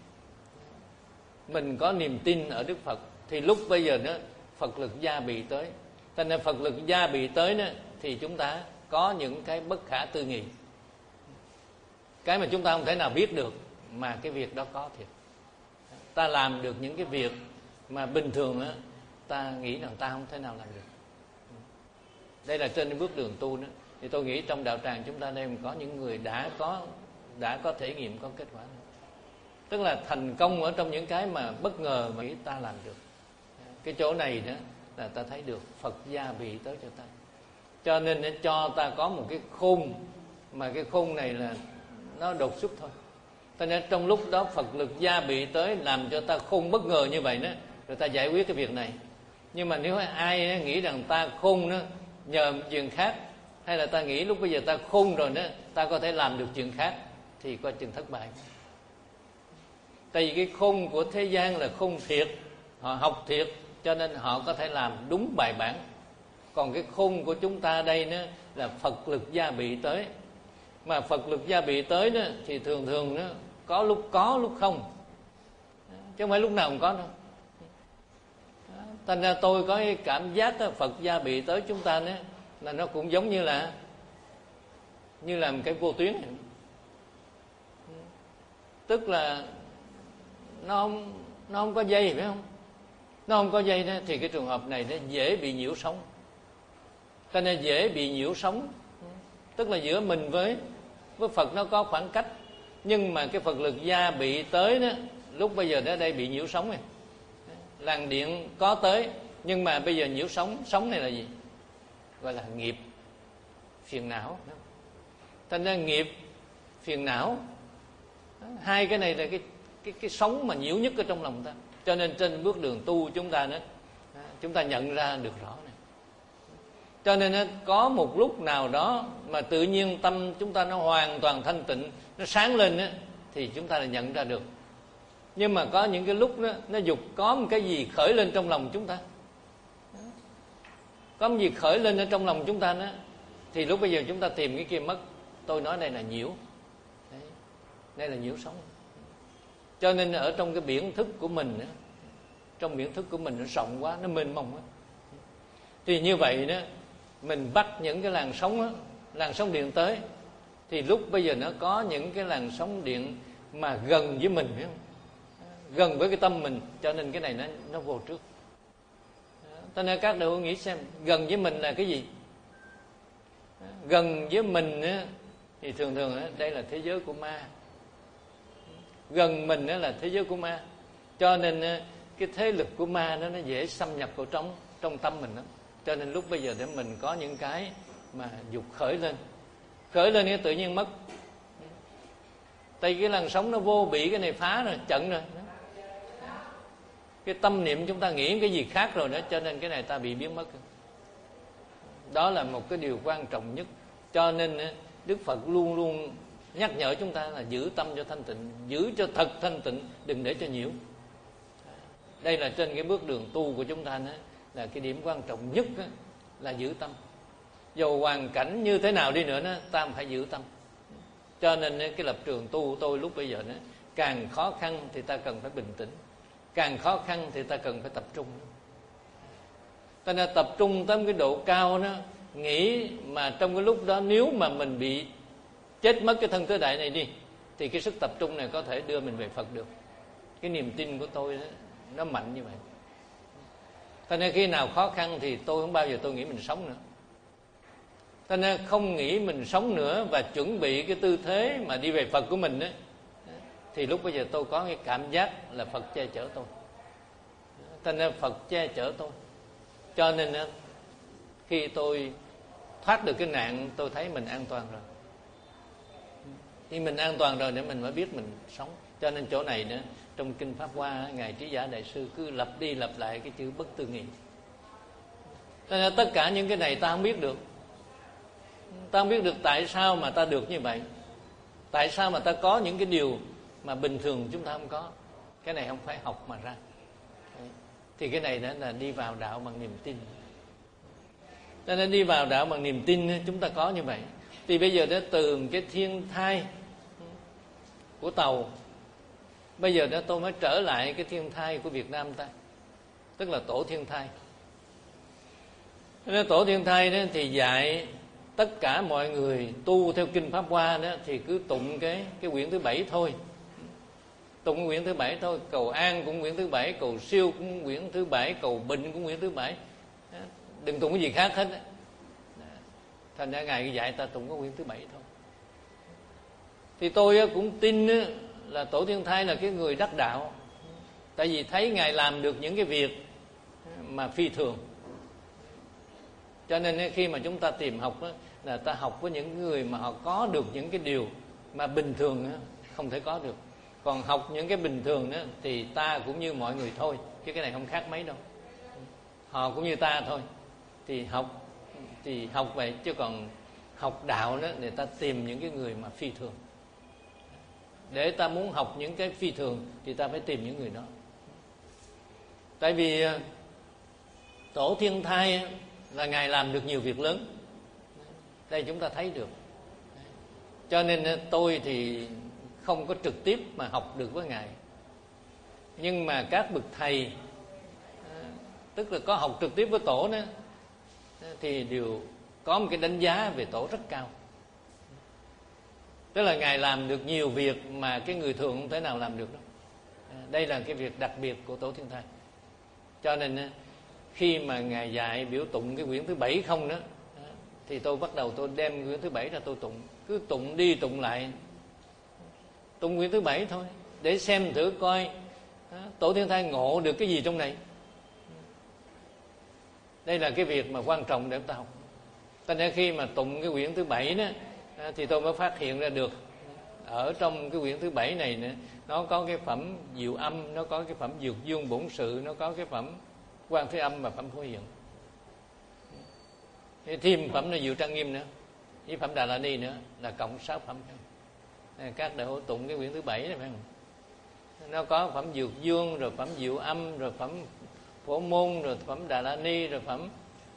mình có niềm tin ở Đức Phật, thì lúc bây giờ đó Phật lực gia bị tới. Thành ra Phật lực gia bị tới đó thì chúng ta có có những cái bất khả tư nghị, cái mà chúng ta không thể nào biết được, mà cái việc đó có thiệt. Ta làm được những cái việc mà bình thường á ta nghĩ rằng ta không thể nào làm được. Đây là trên bước đường tu đó. Thì tôi nghĩ trong đạo tràng chúng ta đây có những người đã có đã có thể nghiệm, có kết quả đó. Tức là thành công ở trong những cái mà bất ngờ mà ta làm được. Cái chỗ này đó là ta thấy được Phật gia bị tới cho ta. Cho nên để cho ta có một cái khôn, mà cái khôn này là nó đột xuất thôi. Cho nên trong lúc đó Phật lực gia bị tới làm cho ta khôn bất ngờ như vậy đó, rồi ta giải quyết cái việc này. Nhưng mà nếu ai nghĩ rằng ta khôn đó nhờ chuyện khác, hay là ta nghĩ lúc bây giờ ta khôn rồi đó ta có thể làm được chuyện khác, thì coi chừng thất bại. Tại vì cái khôn của thế gian là khôn thiệt, họ học thiệt, cho nên họ có thể làm đúng bài bản. Còn cái khôn của chúng ta đây đó là Phật lực gia bị tới. Mà Phật lực gia bị tới đó thì thường thường đó có lúc có lúc không, chứ không phải lúc nào cũng có đâu. Thành ra tôi có cái cảm giác đó, Phật gia bị tới chúng ta đó là nó cũng giống như là như là một cái vô tuyến. Tức là nó không nó không có dây, phải không? Nó không có dây đó thì cái trường hợp này nó dễ bị nhiễu sóng. Cho nên dễ bị nhiễu sóng, tức là giữa mình với với Phật nó có khoảng cách, nhưng mà cái Phật lực gia bị tới đó, lúc bây giờ nó đây bị nhiễu sóng này. Làn điện có tới, nhưng mà bây giờ nhiễu sóng. Sóng này là gì? Gọi là nghiệp, phiền não. Thành ra nghiệp, phiền não, hai cái này là cái cái cái sóng mà nhiễu nhất ở trong lòng ta. Cho nên trên bước đường tu chúng ta đó, chúng ta nhận ra được rõ này. Cho nên có một lúc nào đó mà tự nhiên tâm chúng ta nó hoàn toàn thanh tịnh, nó sáng lên đó, thì chúng ta là nhận ra được. Nhưng mà có những cái lúc đó, nó dục có một cái gì khởi lên trong lòng chúng ta, có một gì khởi lên ở trong lòng chúng ta đó, thì lúc bây giờ chúng ta tìm cái kia mất. Tôi nói đây là nhiễu. Đấy, đây là nhiễu sóng. Cho nên ở trong cái biển thức của mình đó, trong biển thức của mình nó rộng quá, nó mênh mông quá. Thì như vậy đó, mình bắt những cái làn sóng đó, làn sóng điện tới, thì lúc bây giờ nó có những cái làn sóng điện mà gần với mình, phải không? Gần với cái tâm mình, cho nên cái này nó nó vô trước. Cho nên các đạo hữu nghĩ xem, gần với mình là cái gì? Gần với mình á, thì thường thường á, đây là thế giới của ma. Gần mình á, là thế giới của ma. Cho nên á, cái thế lực của ma đó, nó dễ xâm nhập vào trong trong tâm mình đó. Cho nên lúc bây giờ để mình có những cái mà dục khởi lên, khởi lên cái tự nhiên mất. Tại vì cái làn sóng nó vô bị cái này phá rồi, chận rồi. Cái tâm niệm chúng ta nghĩ cái gì khác rồi đó, cho nên cái này ta bị biến mất. Đó là một cái điều quan trọng nhất. Cho nên Đức Phật luôn luôn nhắc nhở chúng ta là giữ tâm cho thanh tịnh, giữ cho thật thanh tịnh, đừng để cho nhiễu. Đây là trên cái bước đường tu của chúng ta đó, là cái điểm quan trọng nhất đó, là giữ tâm. Dù hoàn cảnh như thế nào đi nữa đó, ta phải giữ tâm. Cho nên cái lập trường tu của tôi lúc bây giờ đó, càng khó khăn thì ta cần phải bình tĩnh, càng khó khăn thì ta cần phải tập trung. Ta nên tập trung tới cái độ cao đó, nghĩ mà trong cái lúc đó nếu mà mình bị chết mất cái thân thế đại này đi, thì cái sức tập trung này có thể đưa mình về Phật được. Cái niềm tin của tôi đó, nó mạnh như vậy. Cho nên khi nào khó khăn thì tôi không bao giờ tôi nghĩ mình sống nữa. Cho nên không nghĩ mình sống nữa và chuẩn bị cái tư thế mà đi về Phật của mình đó, thì lúc bây giờ tôi có cái cảm giác là Phật che chở tôi. Cho nên Phật che chở tôi. Cho nên khi tôi thoát được cái nạn, tôi thấy mình an toàn rồi. Khi mình an toàn rồi để mình mới biết mình sống. Cho nên chỗ này nữa, trong Kinh Pháp Hoa, Ngài Trí Giả Đại Sư cứ lặp đi lặp lại cái chữ bất tư nghị. Cho nên tất cả những cái này ta không biết được. Ta không biết được tại sao mà ta được như vậy. Tại sao mà ta có những cái điều mà bình thường chúng ta không có. Cái này không phải học mà ra. Thì cái này đó là đi vào đạo bằng niềm tin. Cho nên đi vào đạo bằng niềm tin chúng ta có như vậy. Thì bây giờ đó từ cái thiên thai của Tàu, bây giờ đó tôi mới trở lại cái thiên thai của Việt Nam ta, tức là tổ thiên thai. Nên tổ thiên thai đó thì dạy tất cả mọi người tu theo kinh Pháp Hoa đó thì cứ tụng cái cái quyển thứ bảy thôi, tụng quyển thứ bảy thôi. Cầu an cũng quyển thứ bảy, cầu siêu cũng quyển thứ bảy, cầu bệnh cũng quyển thứ bảy, đừng tụng cái gì khác hết. Thành ra Ngài dạy ta tụng cái quyển thứ bảy thôi. Thì tôi cũng tin là Tổ Thiên Thai là cái người đắc đạo, tại vì thấy Ngài làm được những cái việc mà phi thường. Cho nên khi mà chúng ta tìm học là ta học với những người mà họ có được những cái điều mà bình thường không thể có được. Còn học những cái bình thường đó thì ta cũng như mọi người thôi, chứ cái này không khác mấy đâu. Họ cũng như ta thôi. Thì học thì học vậy, chứ còn học đạo đó để ta tìm những cái người mà phi thường. Để ta muốn học những cái phi thường thì ta phải tìm những người đó. Tại vì Tổ Thiên Thai là Ngài làm được nhiều việc lớn, đây chúng ta thấy được. Cho nên tôi thì không có trực tiếp mà học được với Ngài, nhưng mà các bậc thầy, tức là có học trực tiếp với Tổ đó, thì đều có một cái đánh giá về Tổ rất cao. Tức là Ngài làm được nhiều việc mà cái người thường không thể nào làm được đâu. Đây là cái việc đặc biệt của Tổ Thiên Thai. Cho nên khi mà Ngài dạy biểu tụng cái quyển thứ bảy không đó, thì tôi bắt đầu tôi đem quyển thứ bảy ra tôi tụng. Cứ tụng đi tụng lại, tụng quyển thứ bảy thôi, để xem thử coi Tổ Thiên Thai ngộ được cái gì trong này. Đây là cái việc mà quan trọng để chúng ta học. Cho nên khi mà tụng cái quyển thứ bảy đó, thì tôi mới phát hiện ra được ở trong cái quyển thứ bảy này nữa, nó có cái phẩm diệu âm, nó có cái phẩm dược dương bổn sự, nó có cái phẩm Quan Thế Âm và phẩm Phổ Hiền, thêm phẩm là Diệu Trang Nghiêm nữa, với phẩm Đà La Ni nữa, là cộng sáu phẩm. Các đại hộ tụng cái quyển thứ bảy này phải không? Nó có phẩm Dược Dương, rồi phẩm Diệu Âm, rồi phẩm Phổ Môn, rồi phẩm Đà La Ni, rồi phẩm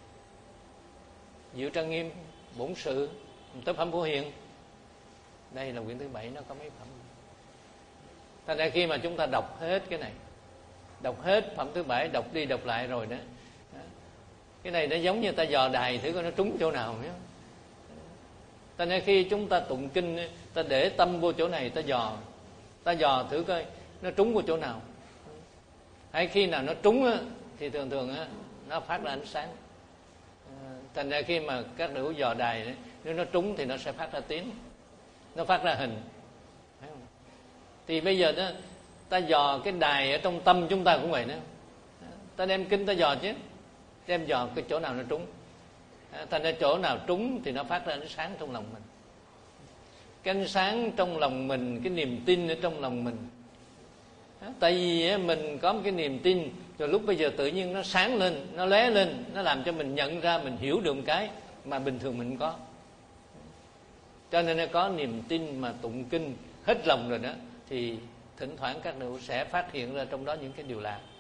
Diệu Trang Nghiêm, bổn sự, tới phẩm Phổ Hiền. Đây là quyển thứ bảy, nó có mấy phẩm. Thành ra khi mà chúng ta đọc hết cái này, đọc hết phẩm thứ bảy, đọc đi đọc lại rồi đó, cái này nó giống như ta dò đài thử coi nó trúng chỗ nào nhé. Cho nên khi chúng ta tụng kinh, ta để tâm vô chỗ này, ta dò, ta dò thử coi nó trúng vô chỗ nào. Hay khi nào nó trúng á, thì thường thường á, nó phát ra ánh sáng. Thành ra khi mà các đại hữu dò đài đấy, nếu nó trúng thì nó sẽ phát ra tiếng, nó phát ra hình. Thì bây giờ đó, ta dò cái đài ở trong tâm chúng ta cũng vậy nữa. Ta đem kinh ta dò chứ, đem dò cái chỗ nào nó trúng. Thành ra chỗ nào trúng thì nó phát ra ánh sáng trong lòng mình. Cái ánh sáng trong lòng mình, cái niềm tin ở trong lòng mình. Tại vì mình có một cái niềm tin, rồi lúc bây giờ tự nhiên nó sáng lên, nó lóe lên, nó làm cho mình nhận ra, mình hiểu được một cái mà bình thường mình có. Cho nên nó có niềm tin mà tụng kinh hết lòng rồi đó, thì thỉnh thoảng các đạo sẽ phát hiện ra trong đó những cái điều lạ.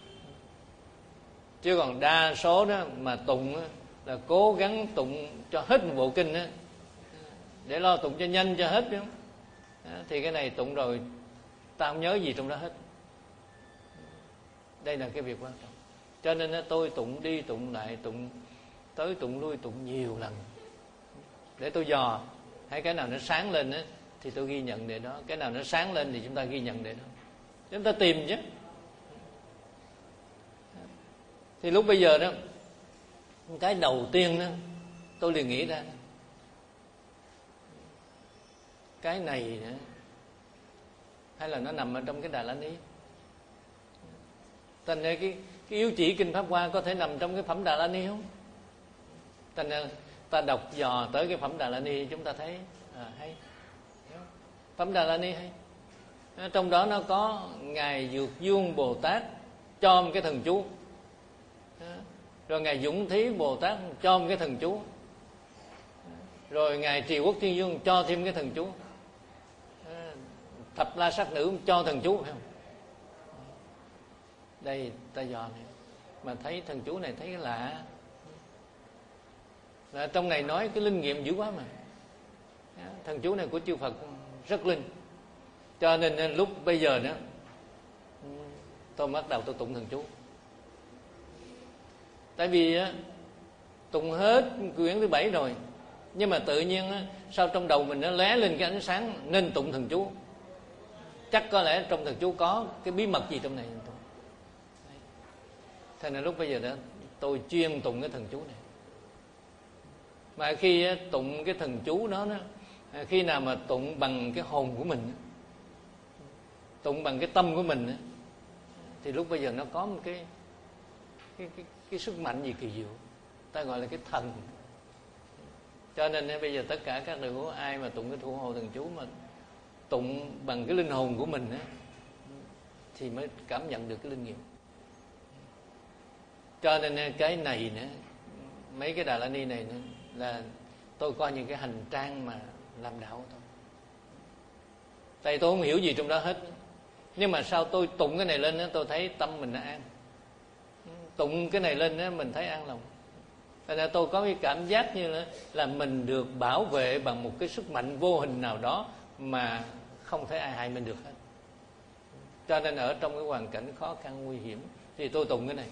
Chứ còn đa số đó mà tụng là cố gắng tụng cho hết một bộ kinh đó, để lo tụng cho nhanh cho hết chứ. Thì cái này tụng rồi ta không nhớ gì trong đó hết. Đây là cái việc quan trọng. Cho nên tôi tụng đi tụng lại, tụng tới tụng lui, tụng nhiều lần, để tôi dò. Hay cái nào nó sáng lên á, thì tôi ghi nhận để đó. Cái nào nó sáng lên thì chúng ta ghi nhận để đó. Chúng ta tìm chứ. Thì lúc bây giờ đó, cái đầu tiên đó, tôi liền nghĩ ra cái này đó, hay là nó nằm ở trong cái Đà La Ni. Thành ra cái, cái yếu chỉ kinh Pháp Hoa có thể nằm trong cái phẩm Đà La Ni không? Thành ra ta đọc dò tới cái phẩm Đà La Ni, chúng ta thấy à, hay. Phẩm Đà La Ni hay. Trong đó nó có Ngài Dược Dương Bồ Tát cho một cái thần chú, rồi Ngài Dũng Thí Bồ Tát cho một cái thần chú, rồi Ngài Trì Quốc Thiên Dương cho thêm cái thần chú, Thập La Sát Nữ cho thần chú, phải không? Đây ta dò này mà thấy thần chú này thấy lạ. Là trong này nói cái linh nghiệm dữ quá mà. Thần chú này của chư Phật rất linh. Cho nên lúc bây giờ đó, tôi bắt đầu tôi tụng thần chú. Tại vì tụng hết quyển thứ bảy rồi, Nhưng mà tự nhiên á, sao trong đầu mình nó lóe lên cái ánh sáng nên tụng thần chú. Chắc có lẽ trong thần chú có cái bí mật gì trong này. Thế nên lúc bây giờ đó tôi chuyên tụng cái thần chú này. Mà khi tụng cái thần chú đó, đó khi nào mà tụng bằng cái hồn của mình, tụng bằng cái tâm của mình, thì lúc bây giờ nó có một cái cái, cái, cái sức mạnh gì kỳ diệu, ta gọi là cái thần. Cho nên bây giờ tất cả các đệ tử ai mà tụng cái thủ hộ thần chú mà tụng bằng cái linh hồn của mình á, thì mới cảm nhận được cái linh nghiệm. Cho nên cái này nữa, mấy cái Đà La Ni này nữa, là tôi coi những cái hành trang mà làm đạo thôi. Tại tôi không hiểu gì trong đó hết. Nhưng mà sao tôi tụng cái này lên đó, tôi thấy tâm mình nó an. Tụng cái này lên đó, mình thấy an lòng. Tại nên tôi có cái cảm giác như là, là mình được bảo vệ bằng một cái sức mạnh vô hình nào đó mà không thể ai hại mình được hết. Cho nên ở trong cái hoàn cảnh khó khăn nguy hiểm thì tôi tụng cái này.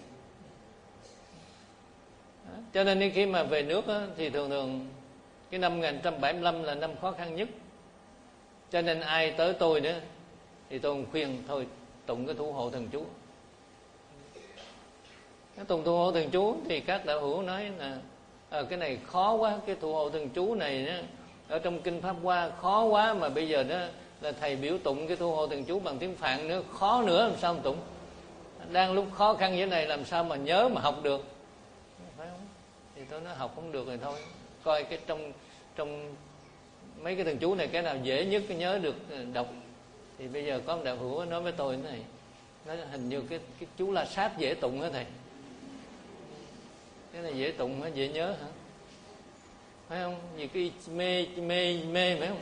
Đó. Cho nên khi mà về nước đó, thì thường thường cái năm một nghìn chín trăm bảy mươi lăm là năm khó khăn nhất. Cho nên ai tới tôi nữa thì tôi khuyên thôi tụng cái thủ hộ thần chú. Cái tụng thủ hộ thần chú thì các đạo hữu nói là à, cái này khó quá, cái thủ hộ thần chú này đó, ở trong kinh Pháp Hoa khó quá, mà bây giờ đó là thầy biểu tụng cái thủ hộ thần chú bằng tiếng Phạn nữa, khó nữa làm sao mà tụng. Đang lúc khó khăn như thế này làm sao mà nhớ mà học được, phải không? Thì tôi nói học không được rồi thôi, coi cái trong trong mấy cái thần chú này cái nào dễ nhất cái nhớ được đọc. Thì bây giờ có một đạo hữu nói với tôi thế này, nói hình như cái cái chú La Sát dễ tụng hả thầy? Cái này dễ tụng hả, dễ nhớ hả? Phải không? Vì cái mê mê mê phải không?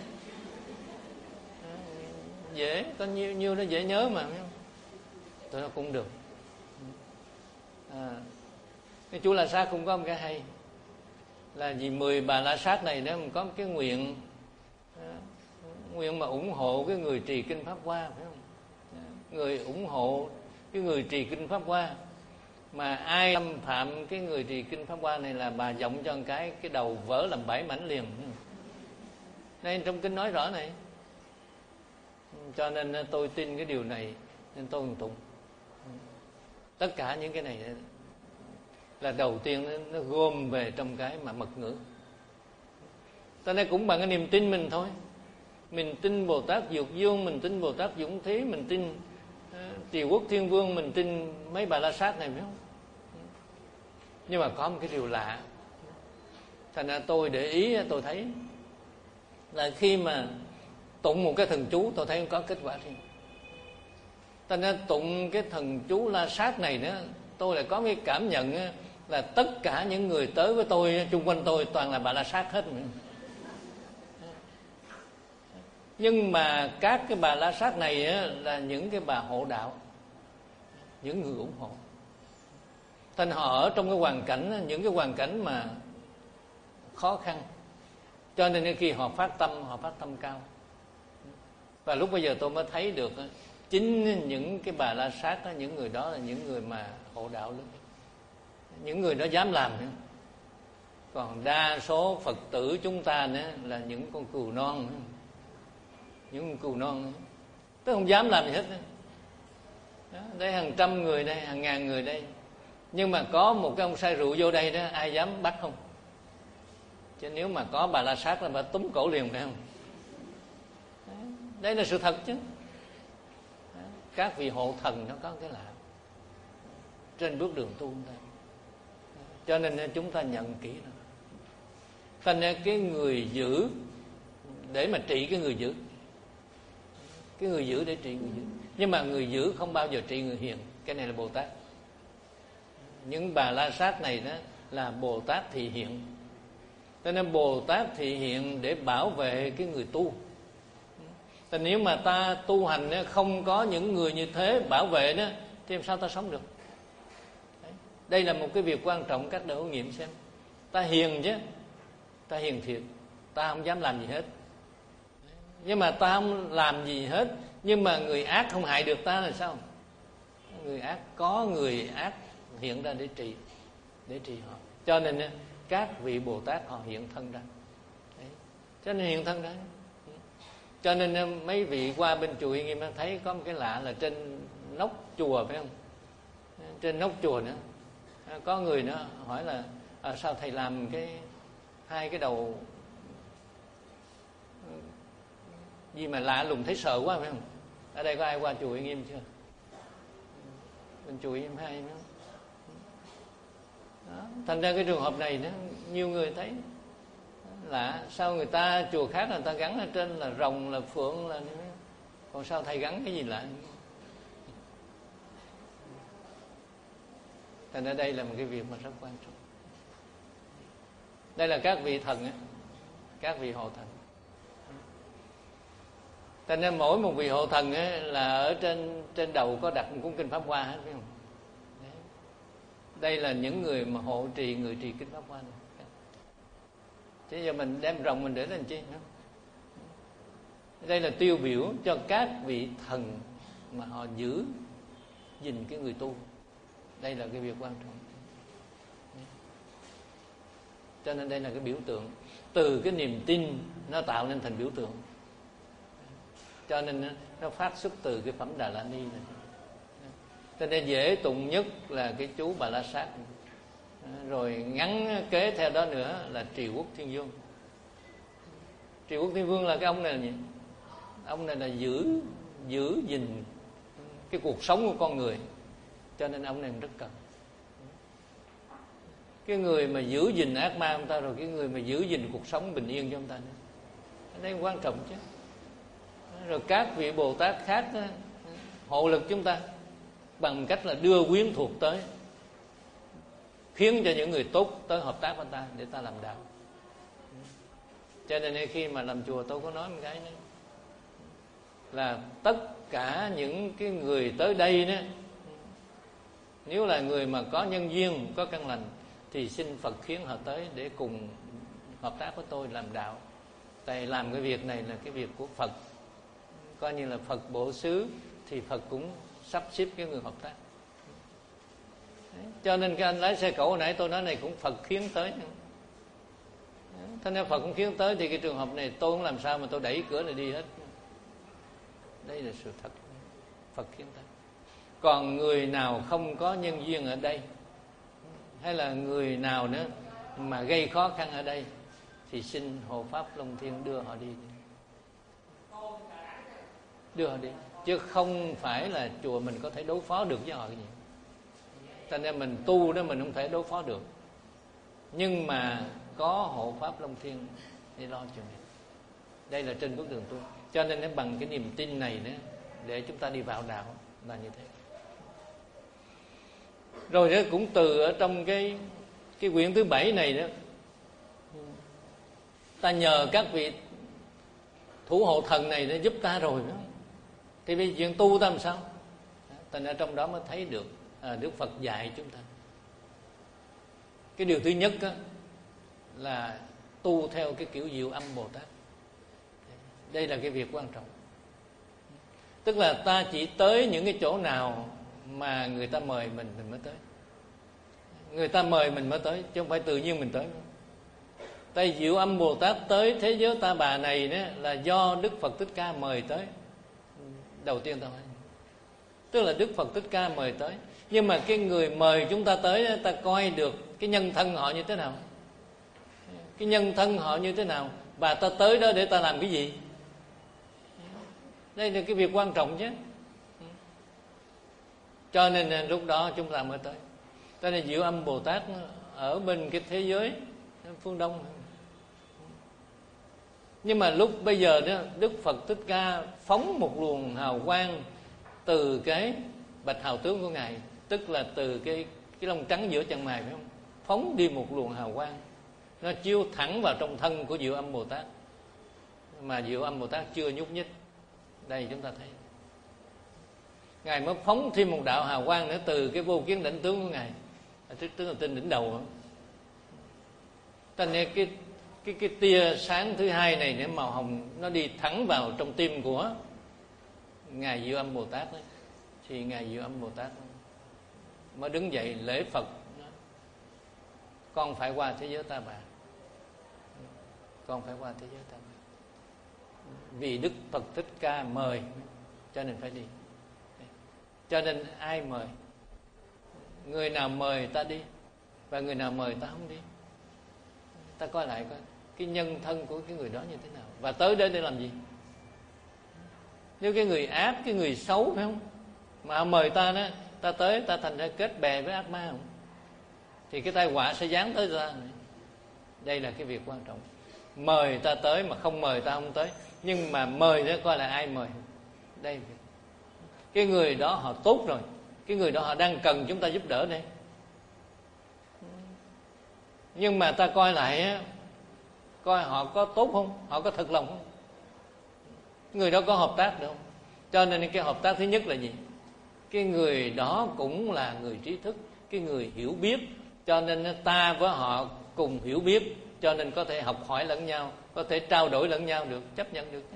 Dễ, có nhiêu nhiêu nó dễ nhớ mà, phải không? Tôi nói cũng được. À, cái chú La Sát cũng có một cái hay, là vì mười bà La Sát này nó có một cái nguyện, nguyện mà ủng hộ cái người trì kinh Pháp Hoa, phải không? Người ủng hộ cái người trì kinh Pháp Hoa, mà ai xâm phạm cái người trì kinh Pháp Hoa này là bà giọng cho một cái cái đầu vỡ làm bảy mảnh liền. Nên trong kinh nói rõ này. Cho nên tôi tin cái điều này nên tôi tụng. Tất cả những cái này là đầu tiên nó, nó gom về trong cái mà mật ngữ. Cho nên cũng bằng cái niềm tin mình thôi. Mình tin Bồ Tát Dược Dương, mình tin Bồ Tát Dũng Thí, mình tin uh, Trì Quốc Thiên Vương, mình tin mấy bà La Sát này, phải không? Nhưng mà có một cái điều lạ. Thành ra tôi để ý, tôi thấy là khi mà tụng một cái thần chú, tôi thấy không có kết quả riêng. Thành ra tụng cái thần chú La Sát này nữa, tôi lại có cái cảm nhận là tất cả những người tới với tôi, chung quanh tôi toàn là bà La Sát hết. Nhưng mà các cái bà La Sát này là những cái bà hộ đạo, những người ủng hộ. Thành họ ở trong cái hoàn cảnh, những cái hoàn cảnh mà khó khăn, cho nên khi họ phát tâm, họ phát tâm cao. Và lúc bây giờ tôi mới thấy được chính những cái bà La Sát, những người đó là những người mà hộ đạo lớn, những người đó dám làm nữa. Còn đa số Phật tử chúng ta nữa là những con cừu non nữa. Những con cừu non nữa, tôi không dám làm gì hết. Đó, đây hàng trăm người đây, hàng ngàn người đây, nhưng mà có một cái ông say rượu vô đây đó, ai dám bắt không? Chứ nếu mà có bà La Sát là bà túm cổ liền, phải không? Đấy là sự thật chứ. Các vị hộ thần nó có cái lạ trên bước đường tu chúng ta. Cho nên chúng ta nhận kỹ rồi. Thành ra cái người giữ để mà trị cái người giữ, cái người giữ để trị người giữ. Nhưng mà người giữ không bao giờ trị người hiền. Cái này là Bồ Tát. Những bà La Sát này đó là Bồ Tát thị hiện. Cho nên Bồ Tát thị hiện để bảo vệ cái người tu. Thì nếu mà ta tu hành không có những người như thế bảo vệ đó, thì làm sao ta sống được? Đấy. Đây là một cái việc quan trọng, các đạo hữu nghiệm xem. Ta hiền chứ, ta hiền thiệt, ta không dám làm gì hết. Nhưng mà ta không làm gì hết, nhưng mà người ác không hại được ta là sao? Người ác có người ác hiện ra để trị, để trị họ. Cho nên các vị Bồ Tát họ hiện thân ra. Đấy. Cho nên hiện thân đấy. Cho nên mấy vị qua bên chùa Uy Nghiêm thấy có một cái lạ là trên nóc chùa, phải không? Trên nóc chùa nữa có người nữa hỏi là à, sao thầy làm cái hai cái đầu gì mà lạ lùng, thấy sợ quá, phải không? Ở đây có ai qua chùa Uy Nghiêm chưa? Bên chùa Uy Nghiêm hay nữa. Đó. Thành ra cái trường hợp này nữa, nhiều người thấy lạ, sao người ta chùa khác người ta gắn ở trên là rồng, là phượng, là còn sao thầy gắn cái gì lại? Thành ra đây là một cái việc mà rất quan trọng. Đây là các vị thần á, các vị hộ thần. Thành ra mỗi một vị hộ thần á là ở trên trên đầu có đặt một cuốn kinh Pháp Hoa hết, phải không? Đấy. Đây là những người mà hộ trì, người trì kinh Pháp Hoa này. Chứ giờ mình đem rồng mình để làm chi nữa? Đây là tiêu biểu cho các vị thần mà họ giữ gìn cái người tu. Đây là cái việc quan trọng. Cho nên đây là cái biểu tượng. Từ cái niềm tin nó tạo nên thành biểu tượng. Cho nên nó phát xuất từ cái phẩm Đà La Ni này. Cho nên dễ tụng nhất là cái chú Bà La Sát. Rồi ngắn kế theo đó nữa là Trì Quốc Thiên Vương. Trì Quốc Thiên Vương là cái ông này là gì? Ông này là giữ giữ gìn cái cuộc sống của con người. Cho nên ông này rất cần. Cái người mà giữ gìn ác ma ông ta, rồi cái người mà giữ gìn cuộc sống bình yên cho ông ta nữa. Đây quan trọng chứ. Rồi các vị Bồ Tát khác đó, hộ lực chúng ta bằng cách là đưa quyến thuộc tới, khiến cho những người tốt tới hợp tác với ta để ta làm đạo. Cho nên khi mà làm chùa tôi có nói một cái nữa là tất cả những cái người tới đây đó, nếu là người mà có nhân duyên, có căn lành thì xin Phật khiến họ tới để cùng hợp tác với tôi làm đạo. Tại làm cái việc này là cái việc của Phật, coi như là Phật bổ xứ thì Phật cũng sắp xếp cái người hợp tác. Đấy. Cho nên cái anh lái xe cẩu hồi nãy tôi nói này cũng Phật khiến tới. Thế nên Phật cũng khiến tới thì cái trường hợp này tôi không làm sao mà tôi đẩy cửa này đi hết. Đây là sự thật, Phật khiến tới. Còn người nào không có nhân duyên ở đây, hay là người nào nữa mà gây khó khăn ở đây, thì xin Hộ Pháp Long Thiên đưa họ đi, đưa họ đi, chứ không phải là chùa mình có thể đối phó được với họ cái gì. Cho nên mình tu đó mình không thể đối phó được, nhưng mà có Hộ Pháp Long Thiên để lo chuyện này. Đây là trên bước đường tu. Cho nên nó bằng cái niềm tin này nữa để chúng ta đi vào đạo là như thế. Rồi đó cũng từ ở trong cái cái quyển thứ bảy này đó, ta nhờ các vị thủ hộ thần này để giúp ta rồi đó. Thì bây giờ chuyện tu ta làm sao? Thành ở trong đó mới thấy được à, Đức Phật dạy chúng ta. Cái điều thứ nhất đó, là tu theo cái kiểu Diệu Âm Bồ Tát. Đây là cái việc quan trọng. Tức là ta chỉ tới những cái chỗ nào mà người ta mời mình, mình mới tới. Người ta mời mình mới tới, chứ không phải tự nhiên mình tới. Tại Diệu Âm Bồ Tát tới thế giới Ta Bà này đó, là do Đức Phật Thích Ca mời tới. Đầu tiên ta nói, tức là Đức Phật Thích Ca mời tới. Nhưng mà cái người mời chúng ta tới, ta coi được cái nhân thân họ như thế nào. Cái nhân thân họ như thế nào, và ta tới đó để ta làm cái gì. Đây là cái việc quan trọng chứ. Cho nên lúc đó chúng ta mới tới. Cho nên Diệu Âm Bồ Tát ở bên cái thế giới phương Đông. Nhưng mà lúc bây giờ đó, Đức Phật Thích Ca phóng một luồng hào quang từ cái bạch hào tướng của Ngài, tức là từ cái cái lông trắng giữa chân mày, phải không? Phóng đi một luồng hào quang, nó chiếu thẳng vào trong thân của Diệu Âm Bồ Tát, mà Diệu Âm Bồ Tát chưa nhúc nhích. Đây chúng ta thấy Ngài mới phóng thêm một đạo hào quang nữa từ cái vô kiến đảnh tướng của Ngài, tức là trên đỉnh đầu. Cho nên cái cái cái tia sáng thứ hai này để màu hồng nó đi thẳng vào trong tim của Ngài Diệu Âm Bồ Tát đấy. Thì Ngài Diệu Âm Bồ Tát mới đứng dậy lễ Phật, con phải qua thế giới Ta Bà, con phải qua thế giới tam bảo. Vì Đức Phật Thích Ca mời cho nên phải đi. Cho nên ai mời? Người nào mời ta đi, và người nào mời ta không đi. Ta coi lại coi cái nhân thân của cái người đó như thế nào, và tới đây để làm gì. Nếu cái người ác, cái người xấu phải không, mà mời ta đó, ta tới ta thành ra kết bè với ác ma không, thì cái tai họa sẽ giáng tới ta. Đây là cái việc quan trọng. Mời ta tới mà không mời ta không tới. Nhưng mà mời đó coi là ai mời. Đây, cái người đó họ tốt rồi, cái người đó họ đang cần chúng ta giúp đỡ đây. Nhưng mà ta coi lại, coi họ có tốt không, họ có thật lòng không, người đó có hợp tác được không. Cho nên cái hợp tác thứ nhất là gì? Cái người đó cũng là người trí thức, cái người hiểu biết, cho nên ta với họ cùng hiểu biết, cho nên có thể học hỏi lẫn nhau, có thể trao đổi lẫn nhau được, chấp nhận được.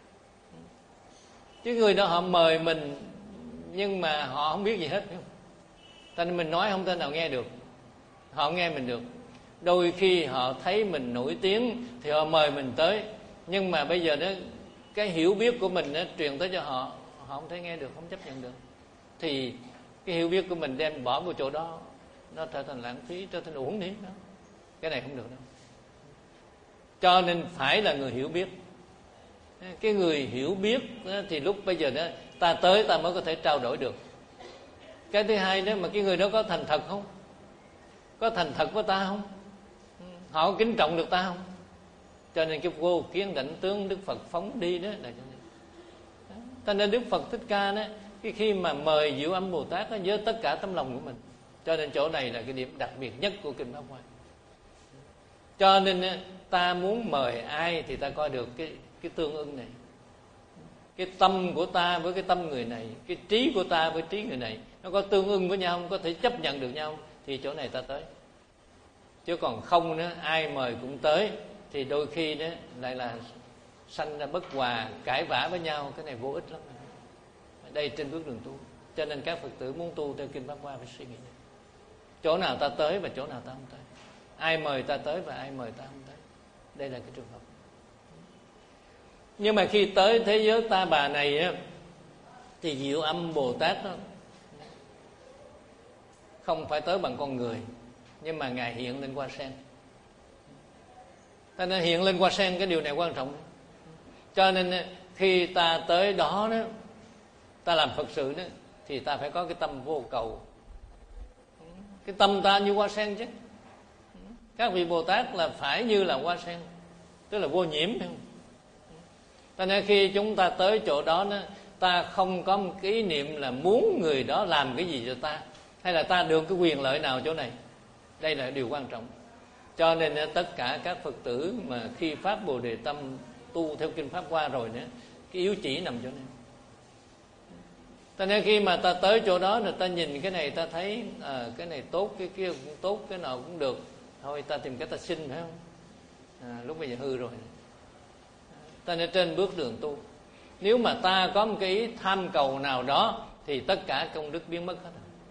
Chứ người đó họ mời mình nhưng mà họ không biết gì hết, phải không? Cho nên mình nói không thể nào nghe được, họ không nghe mình được. Đôi khi họ thấy mình nổi tiếng thì họ mời mình tới, nhưng mà bây giờ đó cái hiểu biết của mình đó, truyền tới cho họ, họ không thể nghe được, không chấp nhận được. Thì cái hiểu biết của mình đem bỏ vào chỗ đó, nó trở thành lãng phí, trở thành uổng đi đó. Cái này không được đâu. Cho nên phải là người hiểu biết. Cái người hiểu biết đó, thì lúc bây giờ đó ta tới ta mới có thể trao đổi được. Cái thứ hai đó, mà cái người đó có thành thật không, có thành thật với ta không, họ có kính trọng được ta không. Cho nên cái vô kiến đảnh tướng Đức Phật phóng đi đó là cho nên. Cho nên Đức Phật Thích Ca đó, cái khi mà mời Diệu Âm Bồ Tát đó, nhớ tất cả tấm lòng của mình. Cho nên chỗ này là cái điểm đặc biệt nhất của Kinh Pháp Hoa. Cho nên ta muốn mời ai thì ta coi được cái, cái tương ưng này. Cái tâm của ta với cái tâm người này, cái trí của ta với trí người này, nó có tương ưng với nhau không, có thể chấp nhận được nhau, thì chỗ này ta tới. Chứ còn không nữa, ai mời cũng tới, thì đôi khi đó lại là sanh ra bất hòa, cãi vã với nhau. Cái này vô ích lắm. Đây trên bước đường tu. Cho nên các Phật tử muốn tu theo Kinh Pháp Hoa phải suy nghĩ này. Chỗ nào ta tới và chỗ nào ta không tới, ai mời ta tới và ai mời ta không tới. Đây là cái trường hợp. Nhưng mà khi tới thế giới ta bà này á, thì Diệu Âm Bồ Tát đó, không phải tới bằng con người, nhưng mà Ngài hiện lên hoa sen. Ta nên hiện lên hoa sen, cái điều này quan trọng. Cho nên khi ta tới đó đó, ta làm Phật sự đó, thì ta phải có cái tâm vô cầu. Cái tâm ta như hoa sen chứ. Các vị Bồ Tát là phải như là hoa sen, tức là vô nhiễm, phải không? Cho nên khi chúng ta tới chỗ đó, đó, ta không có một cái ý niệm là muốn người đó làm cái gì cho ta, hay là ta được cái quyền lợi nào chỗ này. Đây là điều quan trọng. Cho nên tất cả các Phật tử mà khi phát Bồ Đề Tâm tu theo Kinh Pháp Hoa rồi nữa, cái yếu chỉ nằm chỗ này. Cho nên khi mà ta tới chỗ đó rồi ta nhìn cái này, ta thấy à, cái này tốt, cái kia cũng tốt, cái nào cũng được, thôi ta tìm cái ta xin, phải không? À, lúc bây giờ hư rồi. Ta nên trên bước đường tu, nếu mà ta có một cái ý tham cầu nào đó thì tất cả công đức biến mất hết,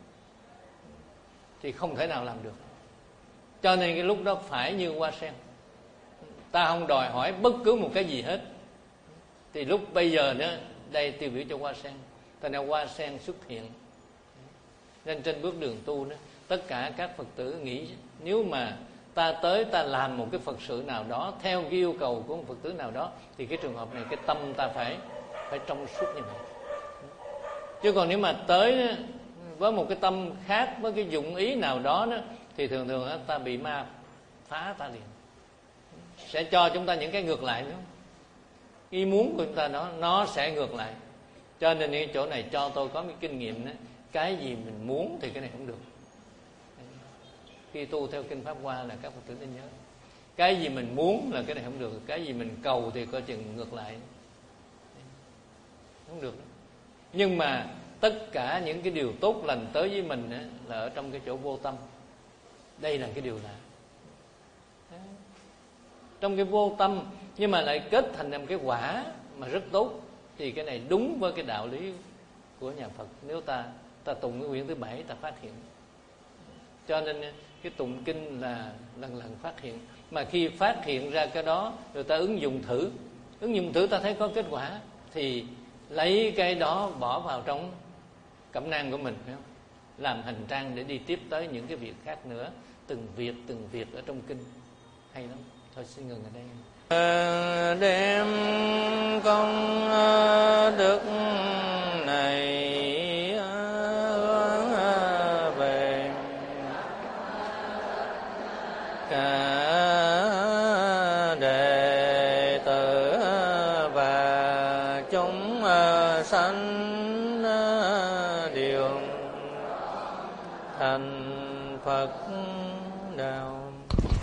thì không thể nào làm được. Cho nên cái lúc đó phải như hoa sen, ta không đòi hỏi bất cứ một cái gì hết. Thì lúc bây giờ đó, đây tiêu biểu cho hoa sen, ta nên hoa sen xuất hiện. Nên trên bước đường tu đó, tất cả các Phật tử nghĩ nếu mà ta tới ta làm một cái Phật sự nào đó theo cái yêu cầu của một Phật tử nào đó, thì cái trường hợp này cái tâm ta phải phải trong suốt như vậy. Chứ còn nếu mà tới với một cái tâm khác, với cái dụng ý nào đó, đó thì thường thường ta bị ma phá ta liền, sẽ cho chúng ta những cái ngược lại nữa. Ý muốn của chúng ta đó nó sẽ ngược lại. Cho nên cái chỗ này cho tôi có một kinh nghiệm đó, cái gì mình muốn thì cái này không được. Khi tu theo Kinh Pháp Hoa là các Phật tử nên nhớ, cái gì mình muốn là cái này không được, cái gì mình cầu thì coi chừng ngược lại, không được. Nhưng mà tất cả những cái điều tốt lành tới với mình á, là ở trong cái chỗ vô tâm. Đây là cái điều lạ. Trong cái vô tâm nhưng mà lại kết thành một cái quả mà rất tốt, thì cái này đúng với cái đạo lý của nhà Phật. Nếu ta ta tụng cái quyển thứ bảy ta phát hiện. Cho nên Cái tụng kinh là lần lần phát hiện. Mà khi phát hiện ra cái đó, rồi ta ứng dụng thử, ứng dụng thử ta thấy có kết quả, thì lấy cái đó bỏ vào trong cẩm nang của mình, phải không? Làm hành trang để đi tiếp tới những cái việc khác nữa, từng việc từng việc ở trong kinh. Hay lắm. Thôi xin ngừng ở đây. Đem công đức này về cả đệ tử và chúng sanh đều thành Phật đạo.